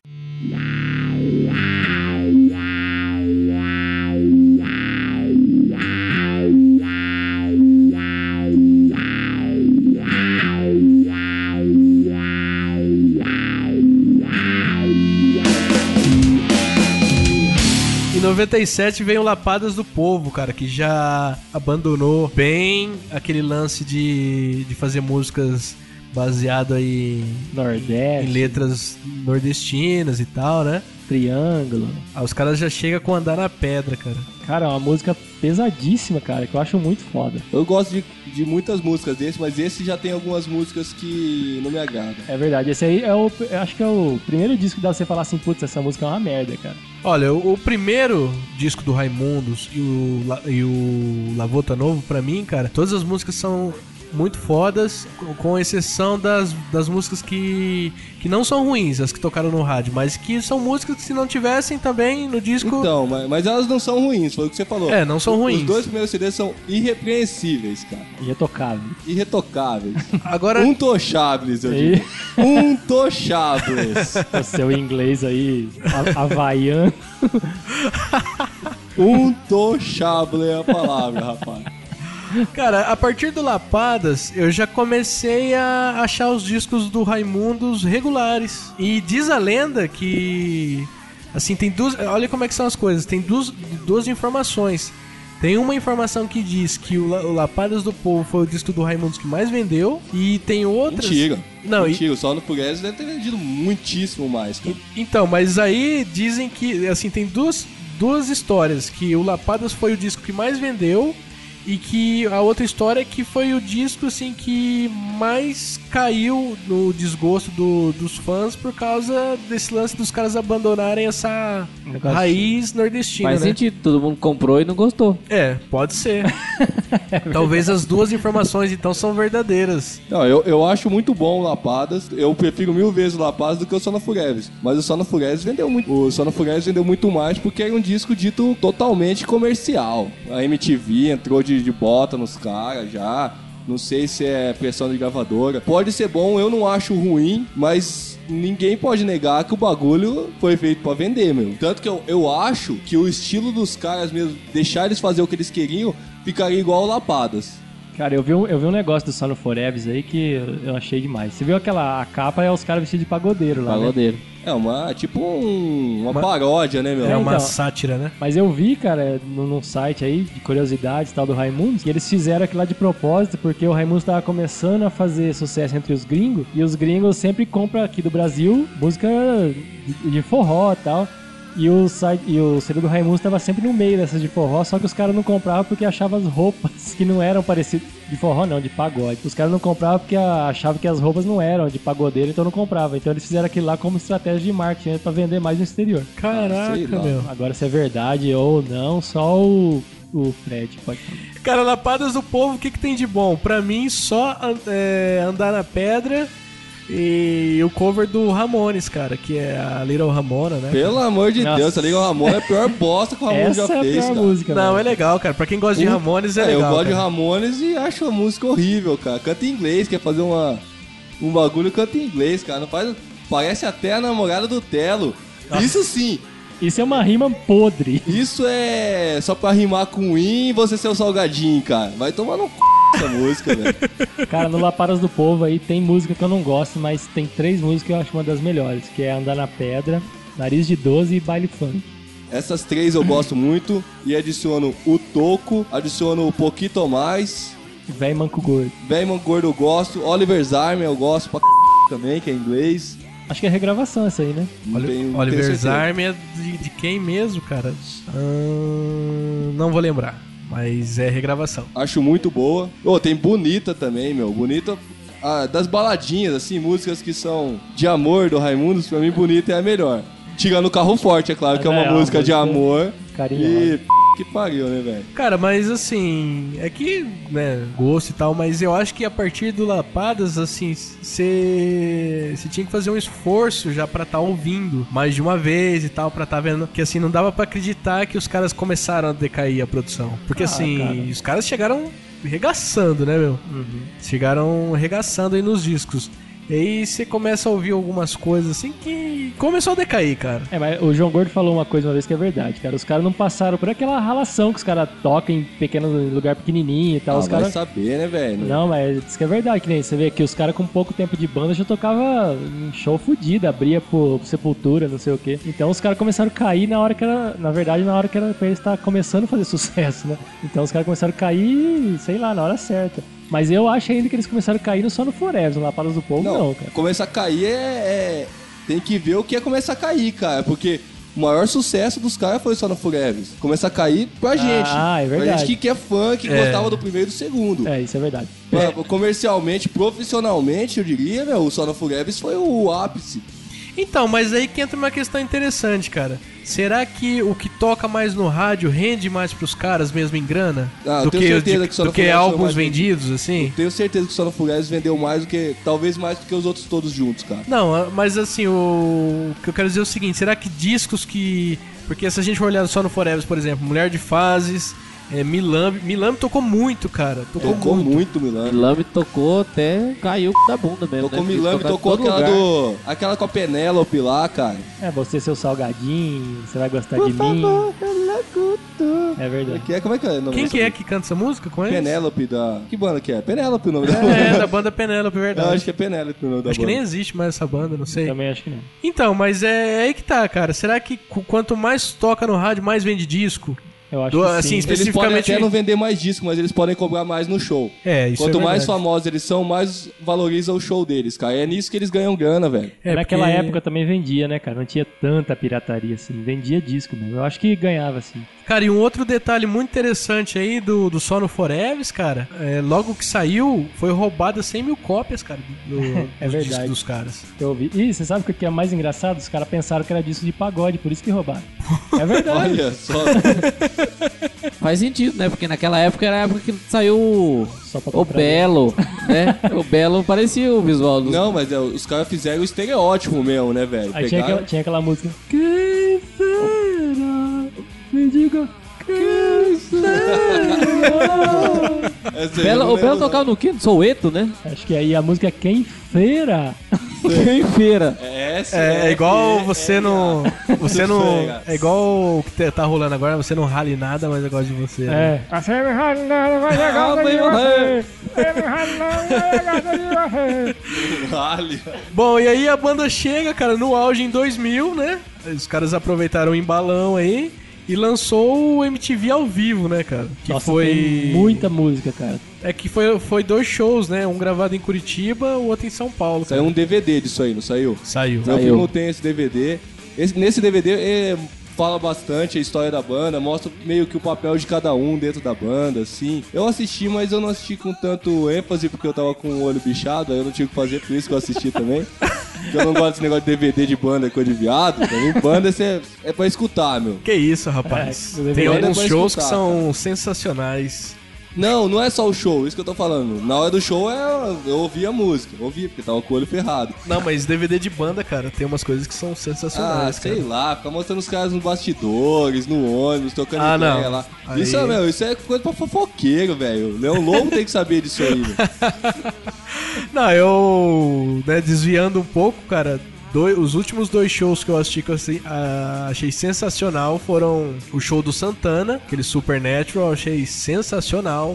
Em 97 veio Lapadas do Povo, cara, que já abandonou bem aquele lance de fazer músicas baseado em Nordeste, em letras nordestinas e tal, né? Triângulo. Os caras já chegam com Andar na Pedra, cara. Cara, é uma música pesadíssima, cara, que eu acho muito foda. Eu gosto de muitas músicas desse, mas esse já tem algumas músicas que não me agradam. É verdade, esse aí eu acho que é o primeiro disco que dá pra você falar assim, putz, essa música é uma merda, cara. Olha, o primeiro disco do Raimundos e o Lavota Novo, pra mim, cara, todas as músicas são muito fodas, com exceção das músicas que não são ruins, as que tocaram no rádio, mas que são músicas que se não tivessem também no disco... Então, mas elas não são ruins, foi o que você falou. É, não são ruins. Os dois primeiros CDs são irrepreensíveis, cara. Irretocáveis. Agora... Untouchables, eu digo. Untouchables. O seu inglês aí, havaiano. Untouchable é a palavra, rapaz. Cara, a partir do Lapadas, eu já comecei a achar os discos do Raimundos regulares. E diz a lenda que... Assim, tem duas... Olha como é que são as coisas. Tem duas informações. Tem uma informação que diz que o Lapadas do Povo foi o disco do Raimundos que mais vendeu. E tem outras... Mentira. Não, Mentira, o Só no Fugaz deve ter vendido muitíssimo mais, cara. Então, mas aí dizem que... Assim, tem duas histórias. Que o Lapadas foi o disco que mais vendeu... E que a outra história é que foi o disco assim que mais caiu no desgosto dos fãs por causa desse lance dos caras abandonarem essa raiz nordestina. Faz sentido, todo mundo comprou e não gostou. É, pode ser. Talvez as duas informações então são verdadeiras. Não, eu acho muito bom o Lapadas. Eu prefiro 1000 vezes o Lapadas do que o Só no Fugaz. Mas o Só no Fugaz vendeu muito. O Só no Fugaz vendeu muito mais porque era um disco dito totalmente comercial. A MTV entrou de bota nos caras já. Não sei se é pressão de gravadora. Pode ser bom, eu não acho ruim, mas ninguém pode negar que o bagulho foi feito pra vender, meu. Tanto que eu acho que o estilo dos caras mesmo, deixar eles fazer o que eles queriam, ficaria igual o Lapadas. Cara, eu vi um negócio do Sono Forever aí que eu achei demais. Você viu a capa é os caras vestidos de pagodeiro lá, Pagodeiro. Né? É uma paródia, né, meu? É uma então, sátira, né? Mas eu vi, cara, num site aí de curiosidades e tal do Raimundos, que eles fizeram aquilo lá de propósito, porque o Raimundos tava começando a fazer sucesso entre os gringos, e os gringos sempre compram aqui do Brasil música de forró e tal. E o CD do Raimundos estava sempre no meio dessas de forró, só que os caras não compravam porque achavam as roupas que não eram parecidas. De forró não, de pagode. Os caras não compravam porque achavam que as roupas não eram de pagodeiro, então não compravam. Então eles fizeram aquilo lá como estratégia de marketing, né, pra vender mais no exterior. Caraca, meu. Agora se é verdade ou não, só o Fred pode falar. Cara, Lapadas do Povo, o que tem de bom? Pra mim, só Andar na Pedra... E o cover do Ramones, cara, que é a Little Ramona, né? Pelo amor de Deus, a Little Ramona é a pior bosta que o Ramones já fez, cara. Música, não, é legal, cara. Pra quem gosta de Ramones, é legal. Eu gosto cara. de Ramones e acho a música horrível, cara. Canta em inglês, quer fazer um bagulho, canta em inglês, cara. Não faz, parece até a namorada do Telo. Isso sim. Isso é uma rima podre. Isso é só pra rimar com e você ser o salgadinho, cara. Vai tomar no c... essa música, velho. Cara, no Lapadas do Povo aí tem música que eu não gosto, mas tem 3 músicas que eu acho uma das melhores, que é Andar na Pedra, Nariz de 12 e Baile Funk. Essas 3 eu gosto muito e adiciono o Toco, adiciono o Poquito Mais. Véi Manco Gordo. Véi Manco Gordo eu gosto, Oliver Zarmer eu gosto pra também, que é inglês. Acho que é regravação essa aí, né? Oliver Zarmer é de quem mesmo, cara? Não vou lembrar. Mas é regravação. Acho muito boa. Tem Bonita também, meu. Bonita, das baladinhas, assim, músicas que são de amor do Raimundos, pra mim Bonita é a melhor. Tirando o Carro Forte, é claro, que é uma música de amor. Carinhosa. E que pariu, né, velho? Cara, mas assim, é que, né, gosto e tal, mas eu acho que a partir do Lapadas, assim, você tinha que fazer um esforço já pra tá ouvindo mais de uma vez e tal, pra tá vendo que, assim, não dava pra acreditar que os caras começaram a decair a produção. Porque, assim, cara. os caras chegaram regaçando, né, meu? Chegaram regaçando aí nos discos. E aí você começa a ouvir algumas coisas assim que começou a decair, cara. Mas o João Gordo falou uma coisa uma vez que é verdade, cara. Os caras não passaram por aquela ralação que os caras tocam em pequeno lugar pequenininho e tal. Os vai caras saber, né, velho? Não, mas isso que é verdade, que nem você vê que os caras com pouco tempo de banda já tocava em show fudido, abria por Sepultura, não sei o quê. Então os caras começaram a cair na hora que era, na verdade, na hora que era pra eles estar começando a fazer sucesso, né? Então os caras começaram a cair, sei lá, na hora certa. Mas eu acho ainda que eles começaram a cair só no Forever, no Lapadas do Povo, não, cara. Começar a cair tem que ver o que é começar a cair, cara, porque o maior sucesso dos caras foi só no Forever. Começa a cair pra gente. Ah, é verdade. Pra gente que é fã, que gostava do primeiro e do segundo. Isso é verdade. Comercialmente, profissionalmente, eu diria, meu, o Só no Forever foi o ápice. Então, mas aí que entra uma questão interessante, cara. Será que o que toca mais no rádio rende mais pros caras mesmo em grana? Eu tenho certeza que Só no do que Forever álbuns vendidos, assim? Eu tenho certeza que o Só no Forever vendeu mais do que, talvez mais do que os outros todos juntos, cara. Não, mas assim, o que eu quero dizer é o seguinte, será que discos que... Porque se a gente for olhar só no Forever, por exemplo, Mulher de Fases... Milambi tocou muito, cara. Tocou muito Milambi. Milambi tocou até caiu da bunda mesmo. Tocou Milambi, tocou aquela com a Penélope lá, cara. Você seu salgadinho, você vai gostar de mim. É verdade. Como é que é o nome? Quem que é que canta essa música com eles? Penélope da... Que banda que é? Penélope o nome da banda. Da banda Penélope, verdade. Eu acho que é Penélope o nome da banda. Acho que nem existe mais essa banda, não sei. Também acho que não. Então, mas é aí que tá, cara. Será que quanto mais toca no rádio, mais vende disco? Eu acho que assim, sim. Eles podem até não vender mais disco, mas eles podem cobrar mais no show. Isso Quanto é mais famosos eles são, mais valoriza o show deles, cara. É nisso que eles ganham grana, velho. Naquela época também vendia, né, cara? Não tinha tanta pirataria assim. Vendia disco mesmo. Eu acho que ganhava, assim. Cara, e um outro detalhe muito interessante aí do Só no Forever, cara, logo que saiu, foi roubada 100 mil cópias, cara, é verdade. Dos caras. Eu ouvi. E você sabe o que é mais engraçado? Os caras pensaram que era disco de pagode, por isso que roubaram. É verdade. Olha só. Faz sentido, né? Porque naquela época era a época que saiu o Belo, né? O Belo parecia o visual do... Não, mas os caras fizeram o estereótipo mesmo, né, velho? Aí tinha aquela música. Quem será? Me diga quem será? O Belo tocava no quê? No Soueto, né? Acho que aí a música é Quem Feira. Quem Feira. É igual você não... Você não... É igual o que tá rolando agora, você não rale nada, mas eu gosto de você. Né? Você me rale nada, mas eu gosto de você. Você me rale nada, mas eu gosto de você. Rale. Bom, e aí a banda chega, cara, no auge em 2000, né? Os caras aproveitaram o embalão aí e lançou o MTV ao vivo, né, cara? Que Nossa, tem muita música, cara. É que foi 2 shows, né? Um gravado em Curitiba, o outro em São Paulo. Saiu um DVD disso aí, não saiu? Saiu. Meu primo tem esse DVD. Nesse DVD fala bastante a história da banda, mostra meio que o papel de cada um dentro da banda, assim. Eu assisti, mas eu não assisti com tanto ênfase porque eu tava com o olho bichado, aí eu não tinha o que fazer, por isso que eu assisti também. Porque eu não gosto desse negócio de DVD de banda, coisa de viado. Pra mim, banda é pra escutar, meu. Que isso, rapaz. Tem alguns shows que são sensacionais. Não é só o show, isso que eu tô falando. Na hora do show eu ouvi a música, porque tava com o olho ferrado. Não, mas DVD de banda, cara, tem umas coisas que são sensacionais, sei lá, fica mostrando os caras nos bastidores, no ônibus, tocando ideia lá. Aí... Isso é coisa pra fofoqueiro, velho. Leão Lobo tem que saber disso aí, velho. Não, eu, desviando um pouco, cara... Os últimos 2 shows que eu assisti que eu achei sensacional foram o show do Santana, aquele Supernatural, eu achei sensacional.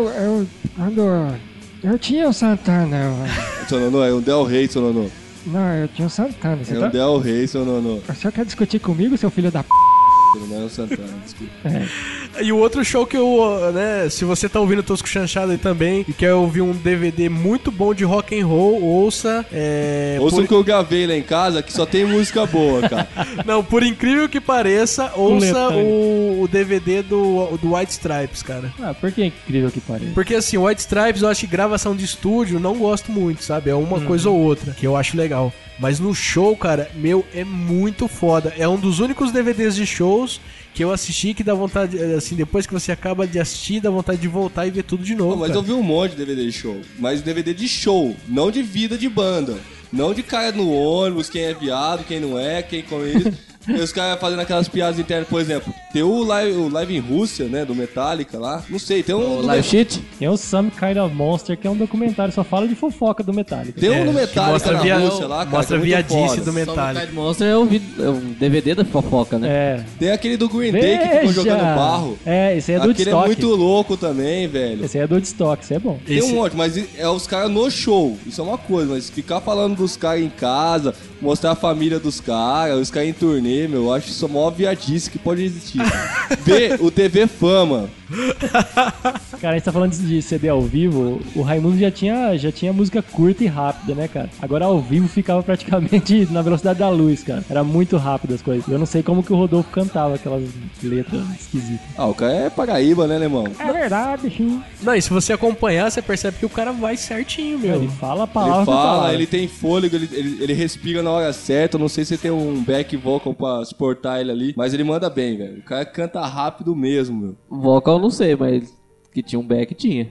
Eu tinha o Santana. Sonono, é um Del Rey, Sonono. Não, eu tinha o Santana. Um Del Rey, Sonono. O senhor quer discutir comigo, seu filho da p***? Não é o Santana, desculpa. E o outro show que eu, se você tá ouvindo Tosco Chanchada aí também e quer ouvir um DVD muito bom de rock and roll, ouça... Ouça o que eu gravei lá em casa, que só tem música boa, cara. Não, por incrível que pareça, ouça o DVD do White Stripes, cara. Por que incrível que pareça? Porque assim, o White Stripes eu acho que gravação de estúdio não gosto muito, sabe? É uma coisa ou outra que eu acho legal. Mas no show, cara, é muito foda. É um dos únicos DVDs de shows que eu assisti que dá vontade, assim, depois que você acaba de assistir, dá vontade de voltar e ver tudo de novo. Mas cara. eu vi um monte de DVD de show. Mas DVD de show, não de vida de banda. Não de cara no ônibus, quem é viado, quem não é, quem come isso. E os caras fazendo aquelas piadas internas, por exemplo, tem o live em Rússia, né, do Metallica lá. Não sei, tem um... Live Shit? Tem o Some Kind of Monster, que é um documentário, só fala de fofoca do Metallica. Tem um do Metallica na Rússia lá, cara. Mostra a viadice do Metallica. Some Kind Monster é um DVD da fofoca, né? É. Tem aquele do Green Day que ficou jogando barro. É, esse aí é do Aquele Woodstock. é muito louco também, velho. Esse aí é do Woodstock, esse é bom. Tem um monte, mas é os caras no show. Isso é uma coisa, mas ficar falando dos caras em casa, mostrar a família dos caras, os caras em turnê, meu, eu acho isso a maior viadice que pode existir. Ver o TV Fama. Cara, a gente tá falando de CD ao vivo, o Raimundo já tinha música curta e rápida, né, cara? Agora ao vivo ficava praticamente na velocidade da luz, cara. Era muito rápido as coisas. Eu não sei como que o Rodolfo cantava aquelas letras esquisitas. Ah, o cara é Paraíba, né, alemão? É verdade, sim. Não, e se você acompanhar, você percebe que o cara vai certinho, meu. Ele fala a palavra. Ele fala, ele tem fôlego, ele respira na hora certa. Eu não sei se tem um back vocal pra suportar ele ali, mas ele manda bem, velho. O cara canta rápido mesmo, meu. Vocal eu não sei, mas que tinha um back tinha.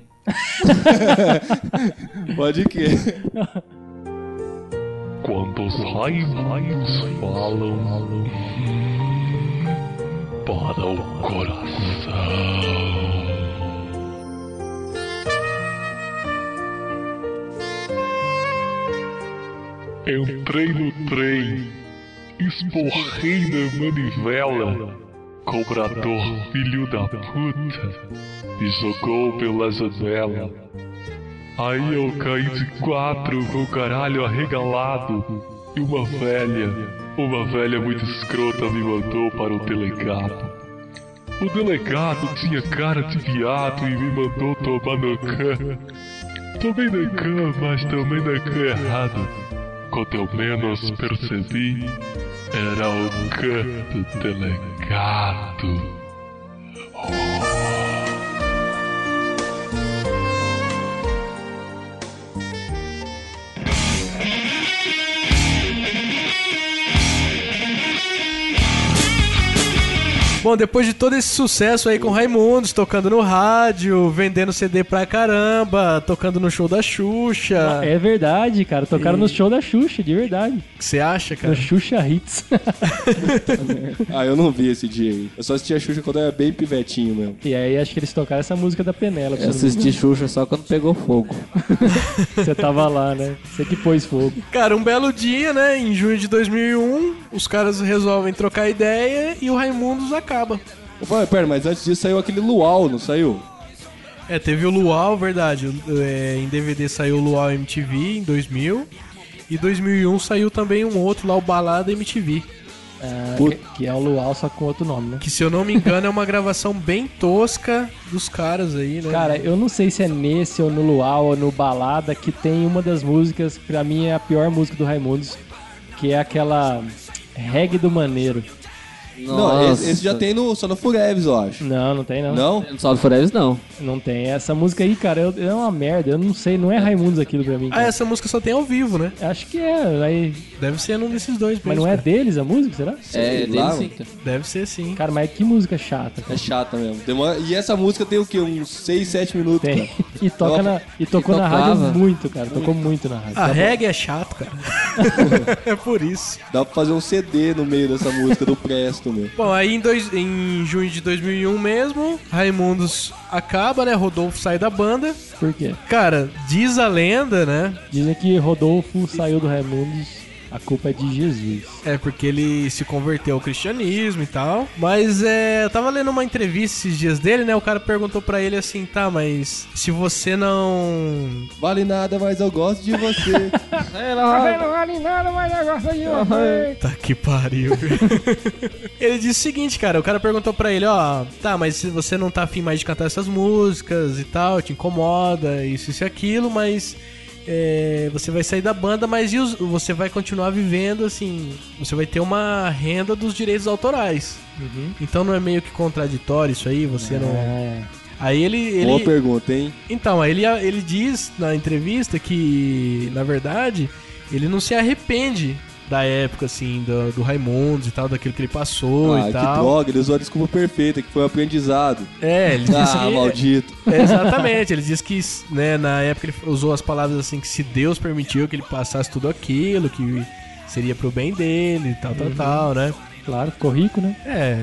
Pode crer. Quando os raios falam para o coração. Entrei no trem, esporrei na manivela, cobrador filho da puta, me jogou pela janela. Aí eu caí de 4 com o caralho arregalado, e uma velha muito escrota me mandou para o delegado. O delegado tinha cara de viado e me mandou tomar no cã. Tomei na cã, mas tomei na cã errado. Quando eu menos percebi, era o cã do delegado. Bom, depois de todo esse sucesso aí com Raimundos, tocando no rádio, vendendo CD pra caramba, tocando no show da Xuxa. É verdade, cara. Tocaram no show da Xuxa, de verdade. O que você acha, cara? No Xuxa Hits. Ah, eu não vi esse dia aí. Eu só assisti a Xuxa quando eu era bem pivetinho mesmo. E aí acho que eles tocaram essa música da Penela. Eu assisti Xuxa só quando pegou fogo. Você tava lá, né? Você que pôs fogo. Cara, um belo dia, né? Em junho de 2001, os caras resolvem trocar ideia e o Raimundos acaba. Opa, pera, mas antes disso saiu aquele Luau, não saiu? É, teve o Luau, verdade. Em DVD saiu o Luau MTV em 2000. E em 2001 saiu também um outro lá, o Balada MTV. Que é o Luau, só com outro nome, né? Que, se eu não me engano, é uma gravação bem tosca dos caras aí, né? Cara, eu não sei se é nesse ou no Luau ou no Balada que tem uma das músicas, que pra mim é a pior música do Raimundos, que é aquela Reggae do Maneiro. Não, esse já tem só no Fureves, eu acho. Não tem não. Não? Só do Fureves, não. Não tem. Essa música aí, cara, é uma merda. Eu não sei, não é Raimundos aquilo pra mim. Cara. Ah, essa música só tem ao vivo, né? Acho que é. Aí... Deve ser num desses dois mesmo. Mas não é deles a música, será? É deles sim. Deve ser sim. Cara, mas que música chata. Cara. É chata mesmo. E essa música tem o quê? Uns 6, 7 minutos, tem. Cara. E tocou na rádio muito, cara. Tocou muito na rádio. A reggae é chato, cara. É por isso. Dá pra fazer um CD no meio dessa música do Presto, meu. Bom, aí em junho de 2001 mesmo, Raimundos acaba, né? Rodolfo sai da banda. Por quê? Cara, diz a lenda, né? Dizem que Rodolfo saiu do Raimundos, a culpa é de Jesus. É, porque ele se converteu ao cristianismo e tal. Mas eu tava lendo uma entrevista esses dias dele, né? O cara perguntou pra ele assim, tá, mas se você não... Vale nada, mas eu gosto de você. Você não vale nada, mas eu gosto de você. Tá que pariu. Ele disse o seguinte, cara, o cara perguntou pra ele, ó, tá, mas se você não tá afim mais de cantar essas músicas e tal, te incomoda, isso e aquilo, mas... você vai sair da banda, mas você vai continuar vivendo, assim, você vai ter uma renda dos direitos autorais. Uhum. Então não é meio que contraditório isso aí? Você não... Aí ele... Boa pergunta, hein? Então, aí ele diz na entrevista que, na verdade, ele não se arrepende da época, assim, do Raimundos e tal, daquilo que ele passou e tal. Que droga, ele usou a desculpa perfeita, que foi um aprendizado. Ele disse que... maldito. Exatamente, ele disse que, né, na época ele usou as palavras assim, que se Deus permitiu que ele passasse tudo aquilo, que seria pro bem dele e tal, né? Claro, ficou rico, né?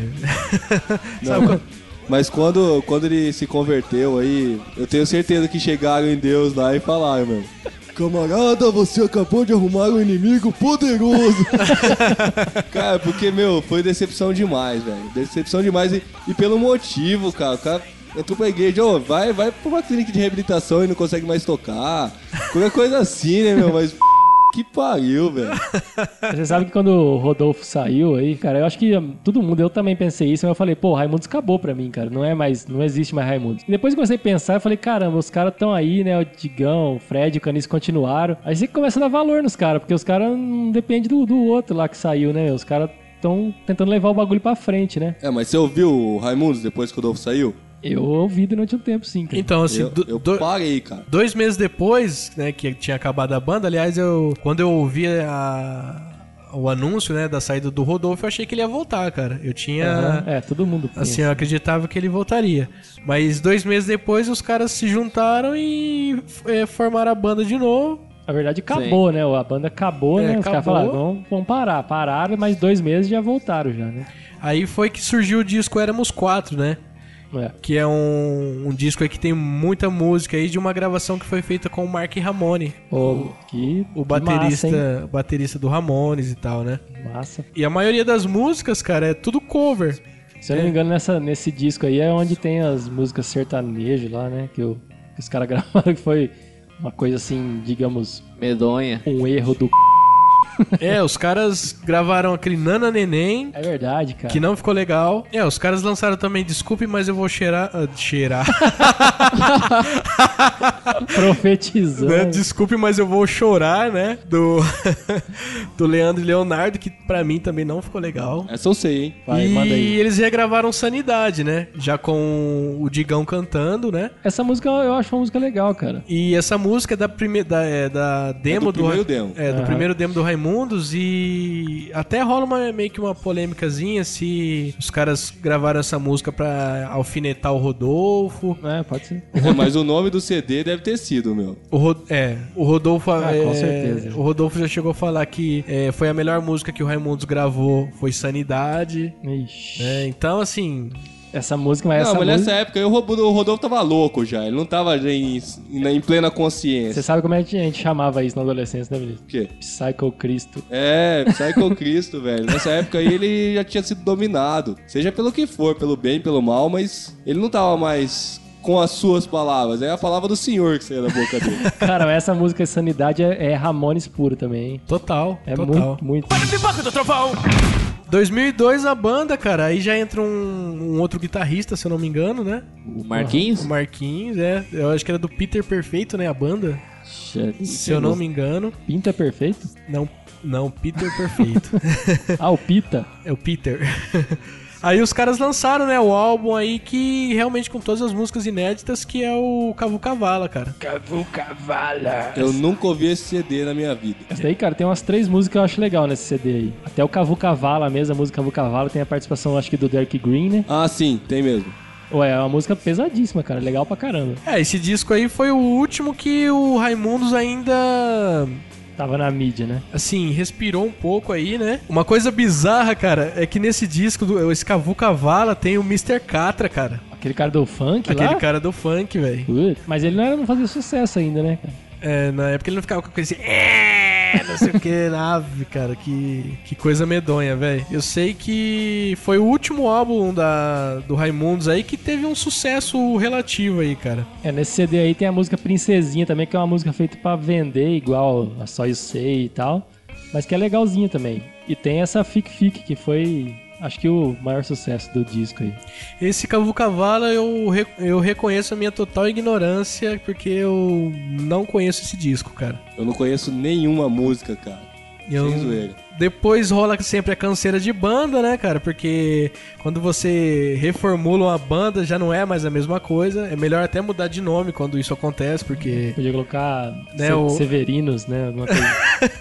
Sabe, mas quando ele se converteu aí, eu tenho certeza que chegaram em Deus lá e falaram, meu... Camarada, você acabou de arrumar um inimigo poderoso. Cara, porque, meu, foi decepção demais, velho. Decepção demais e pelo motivo, cara. O cara entrou pra igreja, vai pra uma clínica de reabilitação e não consegue mais tocar. Qualquer coisa assim, né, meu? Mas... Que pariu, velho. Você sabe que quando o Rodolfo saiu aí, cara, eu acho que todo mundo, eu também pensei isso, mas eu falei, pô, Raimundos acabou pra mim, cara. Não existe mais Raimundos. E depois que comecei a pensar, eu falei, caramba, os caras estão aí, né? O Digão, o Fred e o Caniço continuaram. Aí você começa a dar valor nos caras, porque os caras não dependem do outro lá que saiu, né? Os caras estão tentando levar o bagulho pra frente, né? Mas você ouviu o Raimundos depois que o Rodolfo saiu? Eu ouvi durante um tempo, sim, cara. Então, assim, eu parei, cara. 2 meses depois, né, que tinha acabado a banda, aliás, quando eu ouvi o anúncio, né, da saída do Rodolfo, eu achei que ele ia voltar, cara. Eu tinha... todo mundo pensa. Assim, eu acreditava que ele voltaria. Mas 2 meses depois, os caras se juntaram e formaram a banda de novo. Na verdade, acabou, né? A banda acabou, né? Os caras falaram, vamos parar. Pararam, mas 2 meses já voltaram já, né? Aí foi que surgiu o disco Éramos 4, né? Que é um disco aí que tem muita música aí de uma gravação que foi feita com o Mark Ramone. O baterista do Ramones e tal, né? Massa. E a maioria das músicas, cara, é tudo cover. Se eu não me engano, nesse disco aí é onde tem as músicas sertanejo lá, né? Que os caras gravaram, que foi uma coisa assim, digamos... medonha. Um erro do... Os caras gravaram aquele Nana Neném. É verdade, cara. Que não ficou legal. Os caras lançaram também Desculpe, mas eu vou cheirar. Profetizando. Né? Desculpe, mas eu vou chorar, né? Do Leandro e Leonardo, que pra mim também não ficou legal. Essa eu sei, hein? Vai, manda aí. E eles regravaram Sanidade, né? Já com o Digão cantando, né? Essa música eu acho uma música legal, cara. E essa música é da demo do primeiro demo. Do primeiro demo do Raimundos, e até rola meio que uma polêmicazinha se os caras gravaram essa música pra alfinetar o Rodolfo. Pode ser. Mas o nome do CD deve ter sido, meu. O Rodolfo... com certeza. O Rodolfo já chegou a falar que foi a melhor música que o Raimundos gravou, foi Sanidade. Ixi. Então, assim... Essa música, mas nessa época o Rodolfo tava louco já. Ele não tava em plena consciência. Você sabe como é que a gente chamava isso na adolescência, né, Vinícius? O quê? Psycho Cristo. Psycho Cristo, velho. Nessa época aí ele já tinha sido dominado. Seja pelo que for, pelo bem, pelo mal, mas ele não tava mais com as suas palavras. É a palavra do Senhor que saía da boca dele. Cara, essa música Sanidade é Ramones puro também, hein? Total. Muito. Olha o pipoca do trovão! 2002 a banda, cara, aí já entra um outro guitarrista, se eu não me engano, né? O Marquinhos? O Marquinhos, eu acho que era do Peter Perfeito, né, a banda. Se eu não me engano. Pinta Perfeito? Não, Peter Perfeito. O Pita? É o Peter. Aí os caras lançaram, né, o álbum aí que realmente com todas as músicas inéditas, que é o Cavu Cavala, cara. Cavu Cavala. Eu nunca ouvi esse CD na minha vida. Essa daí, cara, tem umas 3 músicas que eu acho legal nesse CD aí. Até o Cavu Cavala mesmo, a música Cavu Cavala, tem a participação, acho que do Derek Green, né? Ah, sim, tem mesmo. É uma música pesadíssima, cara, legal pra caramba. Esse disco aí foi o último que o Raimundos ainda... Tava na mídia, né? Assim, respirou um pouco aí, né? Uma coisa bizarra, cara, é que nesse disco, esse Cavu Cavala, tem o Mr. Catra, cara. Aquele cara do funk lá? Aquele cara do funk, velho. Mas ele não fazia sucesso ainda, né, cara? Na época ele não ficava com coisa assim... não sei o que, ave, cara, que coisa medonha, velho. Eu sei que foi o último álbum do Raimundos aí que teve um sucesso relativo aí, cara. Nesse CD aí tem a música Princesinha também, que é uma música feita pra vender, igual a Só Eu Sei e tal, mas que é legalzinha também. E tem essa Fic Fic, que foi... acho que o maior sucesso do disco aí. Esse Cavu Cavala eu reconheço a minha total ignorância, porque eu não conheço esse disco, cara. Eu não conheço nenhuma música, cara. Sem zoeira. Depois rola sempre a canseira de banda, né, cara? Porque quando você reformula uma banda já não é mais a mesma coisa. É melhor até mudar de nome quando isso acontece, porque... Podia colocar Né, Severinos, né? Alguma coisa.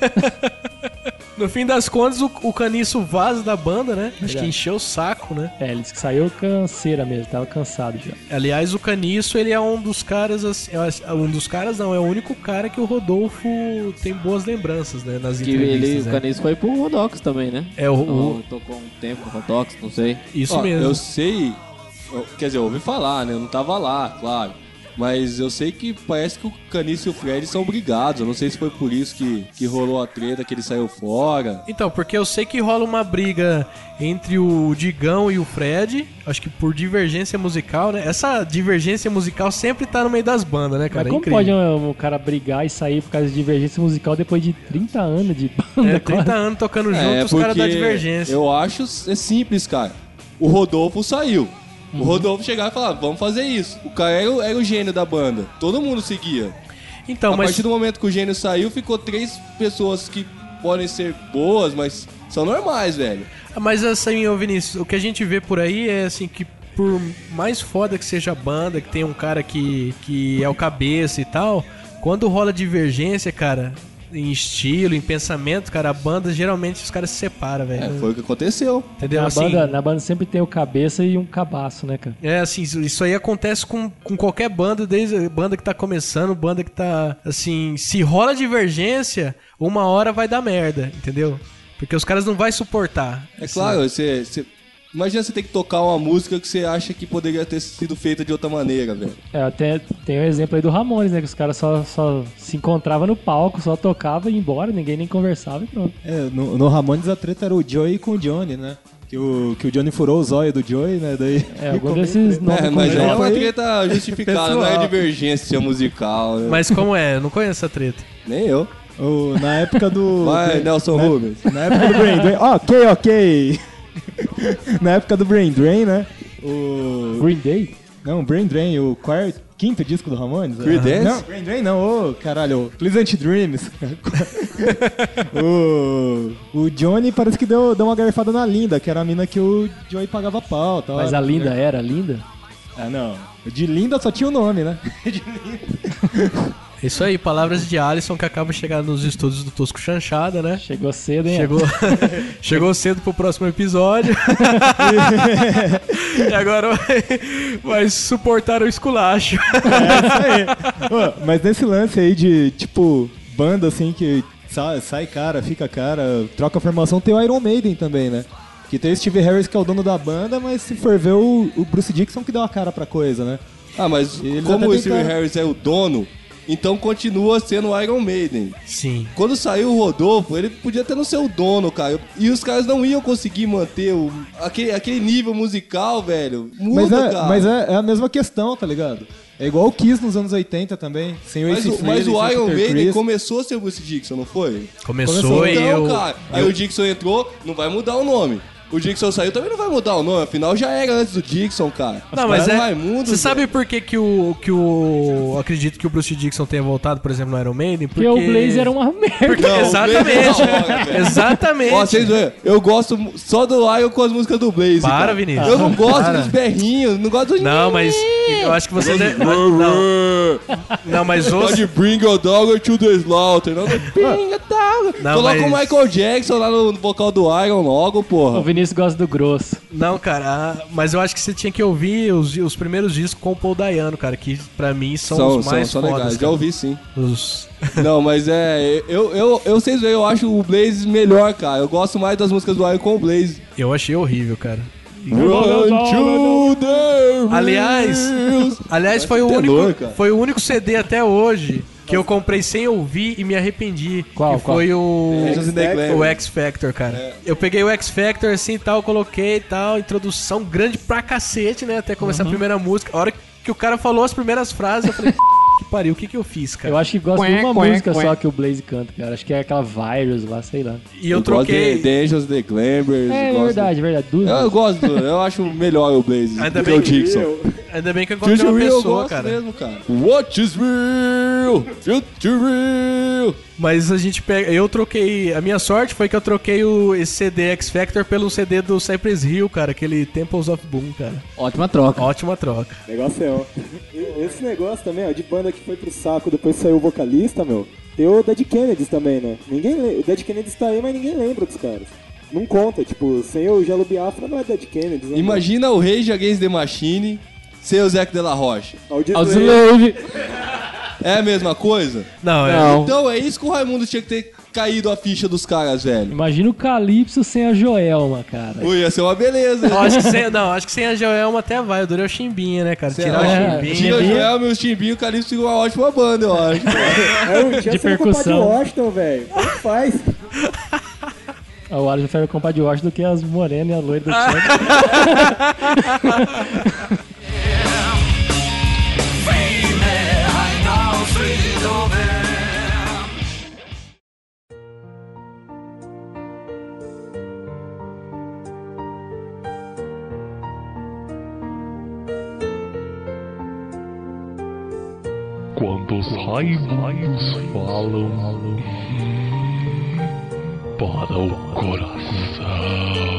No fim das contas, o Caniço vaza da banda, né? Acho que Verdade. encheu o saco, né? Ele disse que saiu canseira mesmo, tava cansado já. Aliás, o Caniço, ele é um dos caras, assim, um dos caras não, é o único cara que o Rodolfo tem boas lembranças, né? Nas Que entrevistas, o né? Caniço foi pro Rodox também, né? Tocou um tempo no Rodox, não sei. Isso mesmo. Eu sei, quer dizer, eu ouvi falar, né? Eu não tava lá, claro. Mas eu sei que parece que o Caniço e o Fred são brigados. Eu não sei se foi por isso que rolou a treta, que ele saiu fora. Então, porque eu sei que rola uma briga entre o Digão e o Fred, acho que por divergência musical, né? Essa divergência musical sempre tá no meio das bandas, né, cara? Mas como pode um cara brigar e sair por causa de divergência musical depois de 30 anos de banda? 30 anos tocando junto, os caras da divergência. Eu acho é simples, cara. O Rodolfo saiu. O Rodolfo chegava e falava, vamos fazer isso. O cara era o gênio da banda. Todo mundo seguia. Então, a partir do momento que o gênio saiu, ficou 3 pessoas que podem ser boas, mas são normais, velho. Mas assim, ô Vinícius, o que a gente vê por aí é assim que por mais foda que seja a banda, que tem um cara que é o cabeça e tal, quando rola divergência, cara, em estilo, em pensamento, cara, a banda geralmente os caras se separam, velho. Foi o que aconteceu. Entendeu? Na banda sempre tem o cabeça e um cabaço, né, cara? É, assim, isso aí acontece com qualquer banda, desde banda que tá começando, banda que tá, assim, se rola divergência, uma hora vai dar merda, entendeu? Porque os caras não vai suportar. É claro, imagina você ter que tocar uma música que você acha que poderia ter sido feita de outra maneira, velho. Até tem o exemplo aí do Ramones, né? Que os caras só se encontravam no palco, só tocavam e ia embora, ninguém nem conversava e pronto. No Ramones a treta era o Joey com o Johnny, né? Que o Johnny furou o zóio do Joey, né? Daí algum desses nomes. Mas é uma treta justificada, não é divergência musical. Né? Mas como é? Eu não conheço essa treta. Nem eu. Na época do... Vai, Nelson Rubens. Na época do Brain Drain... Ok. Na época do Brain Drain, né? Green Day? Não, Brain Drain, o quinto disco do Ramones. Creedence? Não, Brain Drain não, caralho, Pleasant Dreams. o Johnny parece que deu uma garfada na Linda, que era a mina que o Joey pagava pau. Tal. Mas a Linda era Linda? Ah, não. De Linda só tinha o nome, né? De Linda. Isso aí, palavras de Alisson que acaba de chegar nos estúdios do Tosco Chanchada, né? Chegou cedo, hein? Chegou cedo pro próximo episódio. E agora vai suportar o esculacho. Isso aí. Pô, mas nesse lance aí de, tipo, banda assim que sai cara, fica cara, troca a formação, tem o Iron Maiden também, né? Que tem o Steve Harris que é o dono da banda, mas se for ver o Bruce Dickinson que deu a cara pra coisa, né? Ah, mas como o Steve Harris é o dono, então continua sendo o Iron Maiden. Sim. Quando saiu o Rodolfo, ele podia até não ser o dono, cara. E os caras não iam conseguir manter aquele nível musical, velho. Muda, cara. Mas é a mesma questão, tá ligado? É igual o Kiss nos anos 80 também. Sem o Ace Mas o Iron Maiden Chris. começou a ser o Bruce Dickinson, não foi? Começou e então, cara. Aí o Dickinson entrou, não vai mudar o nome. O Dickinson saiu, também não vai mudar o nome, afinal já era antes do Dickinson, cara. Não, mas Você sabe por que acredito que o Bruce Dickinson tenha voltado, por exemplo, no Iron Maiden? Porque o Blaze era uma merda. Não, exatamente. Exatamente. Ó, vocês veem, eu gosto só do Iron com as músicas do Blaze. Para, cara. Vinícius. Eu não gosto dos berrinhos, não gosto dos... Não, mas eu acho que você... Não, mas os... Pode bring your dog to the slaughter. Não, bring your dog. Coloca o Michael Jackson lá no vocal do Iron logo, porra. O Vinícius gosta do grosso. Não, cara, mas eu acho que você tinha que ouvir os primeiros discos com o Paul Dayano, cara, que pra mim são os mais fodas, legais. Já ouvi, sim. Não, mas vocês veem, eu acho o Blaze melhor, cara. Eu gosto mais das músicas do Iron com o Blaze. Eu achei horrível, cara. Run to the Aliás, foi o único CD até hoje que eu comprei sem ouvir e me arrependi. Qual? Foi o X Factor, cara. Eu peguei o X Factor assim e tal, coloquei e tal, introdução grande pra cacete, né? Até começar a primeira música. A hora que o cara falou as primeiras frases, eu falei, que pariu, o que eu fiz, cara? Eu acho que gosto de uma música só que o Blaze canta, cara. Acho que é aquela Virus lá, sei lá. E eu troquei... The Angels, The Clambers. É verdade. Eu gosto, eu acho melhor o Blaze do que o Dickinson. Ainda bem que eu encontrei uma pessoa, cara. Mesmo, cara. What is real? Future real. Mas a gente pega. Eu troquei. A minha sorte foi que eu troquei esse CD X Factor pelo CD do Cypress Hill, cara. Aquele Temples of Boom, cara. Ótima troca. Ótima troca. Negócio é, ó. Esse negócio também, ó, de banda que foi pro saco, depois saiu o vocalista, meu. Tem o Dead Kennedys também, né? O Dead Kennedys tá aí, mas ninguém lembra dos caras. Não conta, tipo, sem o Gelo Biafra não é Dead Kennedys. Imagina o Rage Against the Machine sem o Zac de la Rocha. Audioslave. É a mesma coisa? Não. Então é isso que o Raimundo tinha que ter caído a ficha dos caras, velho. Imagina o Calypso sem a Joelma, cara. Ui, ia ser uma beleza. Acho que sem a Joelma até vai. Eu adorei o Chimbinha, né, cara? Tirar o Chimbinha. Tinha o Joelma e o Chimbinha, o Calypso ficou uma ótima banda, eu acho. De percussão. Washington, velho. Como faz? O Alisson prefere o compadre Washington do que as morenas e a loira do Tchê. Quando os Raimundos falam para o coração.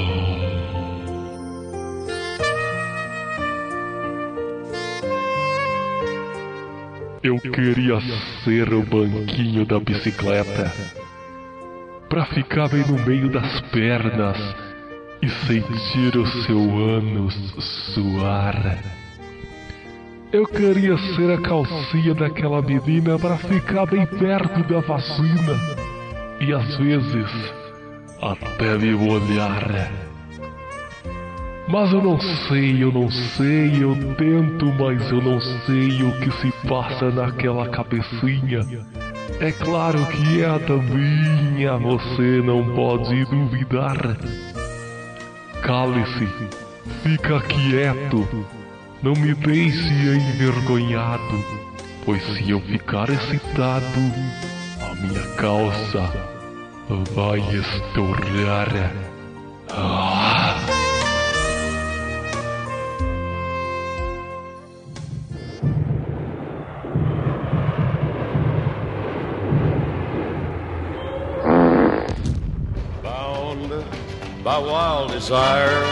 Eu queria ser o banquinho da bicicleta pra ficar bem no meio das pernas e sentir o seu ânus suar. Eu queria ser a calcinha daquela menina pra ficar bem perto da vagina e às vezes até me molhar. Mas eu não sei, eu tento, mas eu não sei o que se passa naquela cabecinha. É claro que é a da minha, você não pode duvidar. Cale-se, fica quieto, não me deixe envergonhado, pois se eu ficar excitado, a minha calça vai estourar. Ah! By wild desire.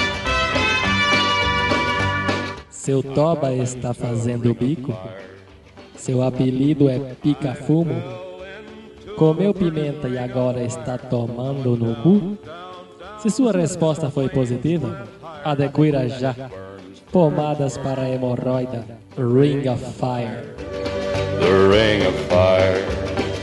Seu Toba está fazendo o bico? Seu apelido é Pica-Fumo? Comeu pimenta e agora está tomando no cu? Se sua resposta foi positiva, adquira já pomadas para hemorroida Ring of Fire. The Ring of Fire.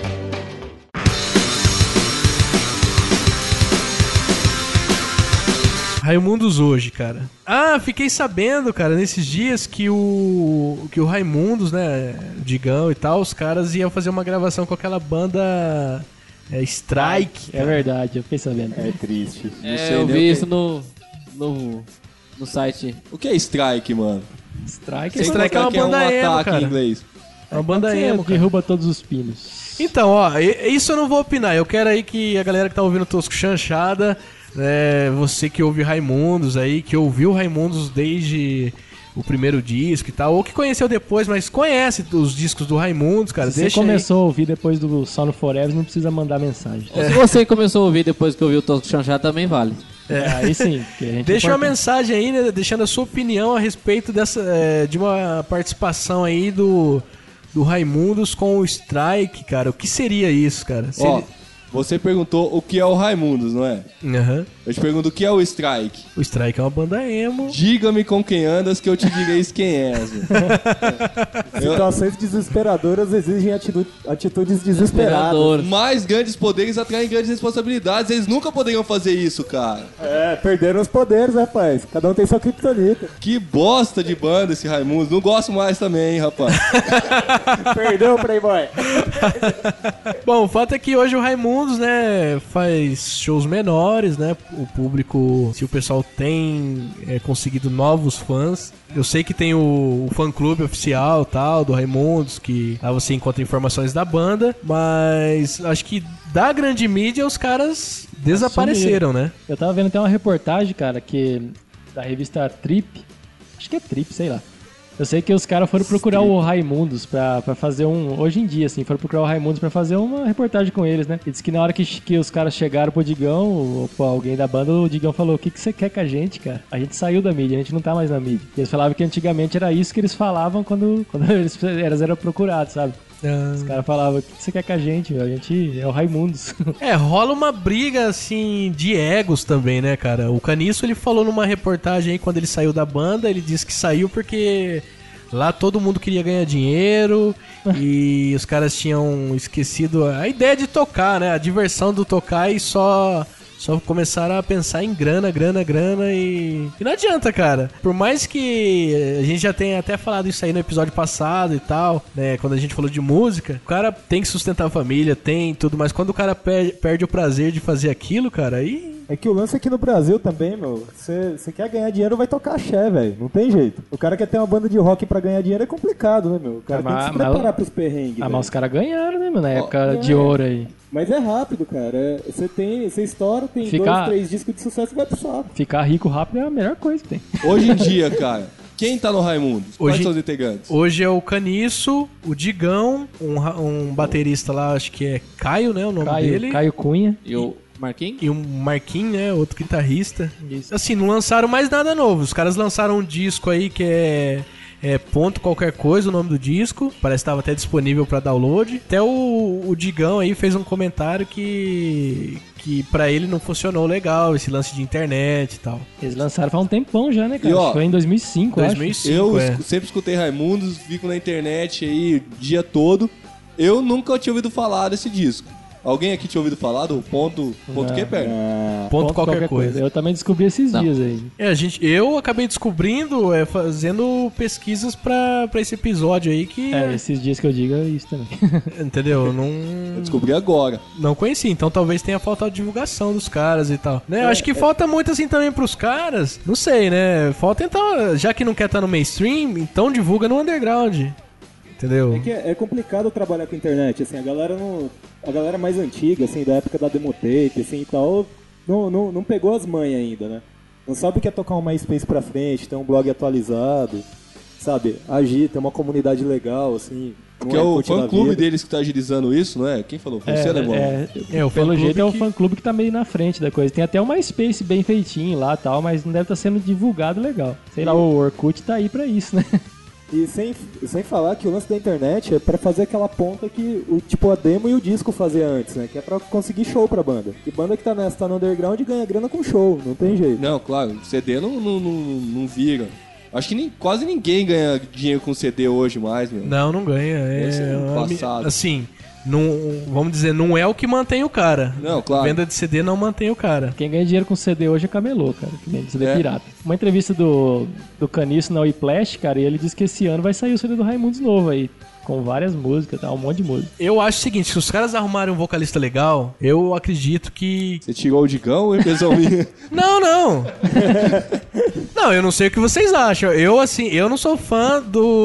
Raimundos hoje, cara. Ah, fiquei sabendo, cara, nesses dias que o Raimundos, né, o Digão e tal, os caras iam fazer uma gravação com aquela banda Strike. É verdade, eu fiquei sabendo. É triste. Eu vi isso no site. O que é Strike, mano? Strike é uma banda emo, cara. Em inglês. É uma banda emo, cara. Derruba todos os pinos. Então, ó, isso eu não vou opinar. Eu quero aí que a galera que tá ouvindo Tosco Chanchada, você que ouve Raimundos aí, que ouviu Raimundos desde o primeiro disco e tal, ou que conheceu depois, mas conhece os discos do Raimundos, cara. Se você começou a ouvir depois do Sono Forever, não precisa mandar mensagem. Se você começou a ouvir depois que ouviu o Tosco Chanchada, também vale. Aí sim. Deixa uma mensagem aí, né, deixando a sua opinião a respeito dessa, de uma participação aí do Raimundos com o Strike, cara. O que seria isso, cara? Você perguntou o que é o Raimundos, não é? Uhum. Eu te pergunto o que é o Strike. O Strike é uma banda emo. Diga-me com quem andas que eu te direi quem és. Situações desesperadoras exigem atitudes desesperadas. Mais grandes poderes atraem grandes responsabilidades. Eles nunca poderiam fazer isso, cara. Perderam os poderes, rapaz. Cada um tem sua criptonita. Que bosta de banda esse Raimundos. Não gosto mais também, hein, rapaz. Perdeu o Playboy. Bom, o fato é que hoje o Raimundos, né, faz shows menores, né? O público, se o pessoal tem conseguido novos fãs. Eu sei que tem o fã-clube oficial, tal, do Raimundos, que lá você encontra informações da banda, mas acho que da grande mídia os caras desapareceram, né? Eu tava vendo até uma reportagem, cara, que da revista Trip, acho que é Trip, sei lá. Eu sei que os caras foram procurar o Raimundos pra fazer hoje em dia, assim, foram procurar o Raimundos pra fazer uma reportagem com eles, né? E disse que na hora que os caras chegaram pro Digão, ou pra alguém da banda, o Digão falou: o que você quer com a gente, cara? A gente saiu da mídia, a gente não tá mais na mídia. E eles falavam que antigamente era isso que eles falavam quando eles eram procurados, sabe? Os caras falavam: o que você quer com a gente, meu? A gente é o Raimundos. Rola uma briga, assim, de egos também, né, cara? O Caniço, ele falou numa reportagem aí, quando ele saiu da banda, ele disse que saiu porque lá todo mundo queria ganhar dinheiro e os caras tinham esquecido a ideia de tocar, né? A diversão do tocar, e só começaram a pensar em grana e não adianta, cara. Por mais que a gente já tenha até falado isso aí no episódio passado e tal, né, quando a gente falou de música, o cara tem que sustentar a família, tem tudo, mas quando o cara perde o prazer de fazer aquilo, cara, aí... É que o lance aqui no Brasil também, meu, você quer ganhar dinheiro, vai tocar axé, velho. Não tem jeito. O cara quer ter uma banda de rock pra ganhar dinheiro é complicado, né, meu? O cara tem que se preparar pros perrengues. Mas os caras ganharam, né, meu, na época de ouro aí. Mas é rápido, cara. Você estoura, tem 2, 3 discos de sucesso e vai pro saco. Ficar rico rápido é a melhor coisa que tem. Hoje em dia, cara, quem tá no Raimundos? Quais são os integrantes? Hoje é o Caniço, o Digão, um baterista lá, acho que é Caio, né, o nome dele. Caio Cunha. E o Marquinhos? E o Marquinhos, né? Outro guitarrista. Isso. Assim, não lançaram mais nada novo. Os caras lançaram um disco aí que é ponto qualquer coisa, o nome do disco. Parece que estava até disponível para download. Até o Digão aí fez um comentário que pra ele não funcionou legal, esse lance de internet e tal. Eles lançaram faz um tempão já, né, cara? Acho que foi em 2005, eu sempre escutei Raimundos, fico na internet aí o dia todo. Eu nunca tinha ouvido falar desse disco. Alguém aqui tinha ouvido falar do ponto que perde? Ponto qualquer coisa. Eu também descobri esses dias aí. Eu acabei descobrindo, fazendo pesquisas pra esse episódio aí que... esses dias que eu digo é isso também. Entendeu? Eu descobri agora. Não conheci, então talvez tenha faltado divulgação dos caras e tal. Né? Acho que falta muito assim também pros caras. Não sei, né? Falta então, já que não quer estar no mainstream, então divulga no underground. Entendeu? É que é complicado trabalhar com internet, assim, a galera mais antiga, assim, da época da Demotape, assim, e tal, não pegou as manhas ainda, né? Não sabe o que é tocar um MySpace pra frente, ter um blog atualizado, sabe? Agir, ter uma comunidade legal, assim... Porque é o fã-clube deles que tá agilizando isso, não é? Quem falou? Foi você, Alemão? Pelo jeito é o fã-clube que tá meio na frente da coisa. Tem até o MySpace bem feitinho lá e tal, mas não deve estar sendo divulgado legal. Sei lá, o Orkut tá aí pra isso, né? E sem falar que o lance da internet é pra fazer aquela ponta que a demo e o disco fazia antes, né? Que é pra conseguir show pra banda. E banda que tá no underground ganha grana com show, não tem jeito. Não, claro, CD não vira. Acho que quase ninguém ganha dinheiro com CD hoje mais, meu. Não ganha. Passado. Assim, vamos dizer, não é o que mantém o cara. Não, claro. Venda de CD não mantém o cara. Quem ganha dinheiro com CD hoje é camelô, cara. Que vende CD pirata. Uma entrevista do Caniço na Whiplash, cara, e ele disse que esse ano vai sair o CD do Raimundos novo aí. Com várias músicas, tá? Um monte de música. Eu acho o seguinte, se os caras arrumarem um vocalista legal, eu acredito que... Você tirou o Digão, hein, pessoal? Não. Não, eu não sei o que vocês acham. Eu não sou fã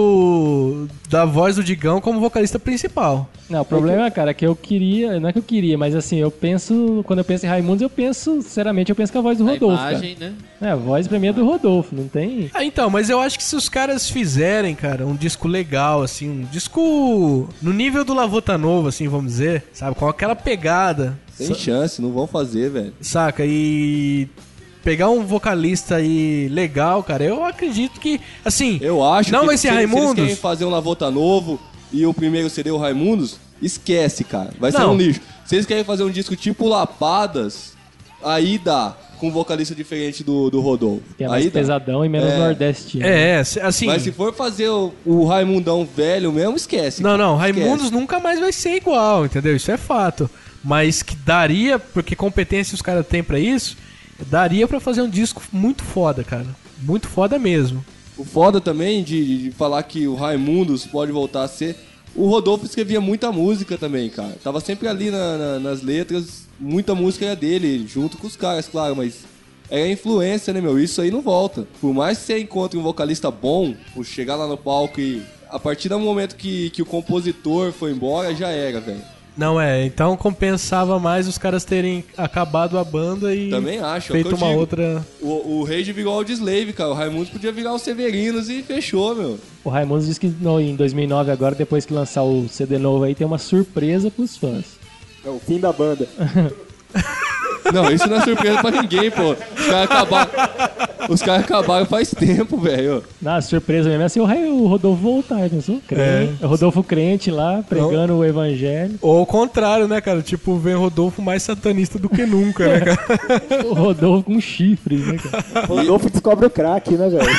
da voz do Digão como vocalista principal. Não, o problema, cara, é que eu queria... Não é que eu queria, mas assim, quando eu penso em Raimundos, sinceramente, eu penso com a voz do Rodolfo, imagem, cara. Né? A voz pra mim é do Rodolfo, não tem... Então, mas eu acho que se os caras fizerem, cara, um disco legal, assim, um disco no nível do Lavota Novo, assim, vamos dizer, sabe? Com aquela pegada. Sem chance, não vão fazer, velho. Saca? E... pegar um vocalista aí legal, cara, eu acredito que, assim... Eu acho não que vai ser Raimundos. Se eles querem fazer um Lavota Novo e o primeiro CD o Raimundos, esquece, cara. Vai ser um lixo. Se eles querem fazer um disco tipo Lapadas, aí dá. Com um vocalista diferente do Rodolfo. Que é mais pesadão e menos nordestino. Assim... Mas se for fazer o Raimundão velho mesmo, esquece. Não, Raimundos nunca mais vai ser igual, entendeu? Isso é fato. Mas que daria, porque competência os caras têm pra isso, daria pra fazer um disco muito foda, cara. Muito foda mesmo. O foda também de falar que o Raimundos pode voltar a ser... O Rodolfo escrevia muita música também, cara. Tava sempre ali nas letras, muita música era dele, junto com os caras, claro, mas é influência, né, meu? Isso aí não volta. Por mais que você encontre um vocalista bom, por chegar lá no palco e a partir do momento que o compositor foi embora, já era, velho. Não então compensava mais os caras terem acabado a banda e também acho, feito uma outra... O Rage virou Audioslave, cara. O Raimundos podia virar os Severinos e fechou, meu. O Raimundos disse que em 2009 agora, depois que lançar o CD novo aí, tem uma surpresa pros fãs. É o fim da banda. Não, isso não é surpresa pra ninguém, pô. Os caras acabaram faz tempo, velho. Não, surpresa mesmo é assim o Rodolfo voltar, não sou? O Rodolfo crente lá, pregando o evangelho. Ou o contrário, né, cara? Tipo, vem o Rodolfo mais satanista do que nunca, né, cara? O Rodolfo com chifres, né, cara? O Rodolfo descobre o crack, né, velho?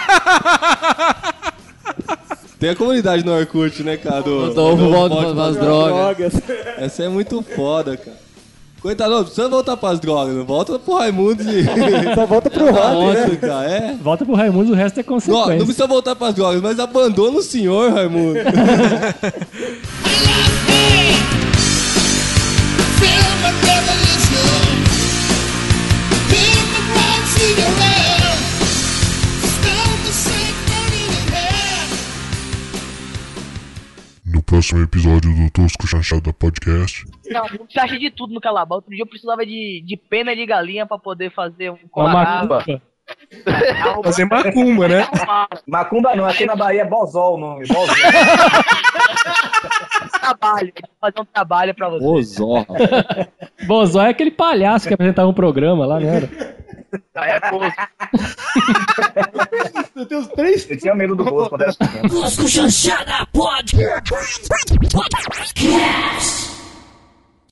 Tem a comunidade no Orkut, né, cara? Rodolfo volta pras drogas. Essa é muito foda, cara. Coitado, não precisa voltar pras drogas, não volta pro Raimundos e... Só volta pro rock, né? Cara, Volta pro Raimundos, o resto é consequência. Não precisa voltar pras drogas, mas abandona o senhor, Raimundo. No próximo episódio do Tosco Chanchada Podcast. Não, você acha de tudo no Calabá. Outro dia eu precisava de pena de galinha pra poder fazer um Uma macumba. Fazer macumba, né? Macumba não, aqui na Bahia é Bozol o nome. Bozol. Trabalho, fazer um trabalho pra você. Bozó. Bozó é aquele palhaço que apresentava um programa lá, não era? É Bozo. Eu tenho os três. Eu tinha medo do Bozo quando era pequeno. Tosco Chanchada Podcast.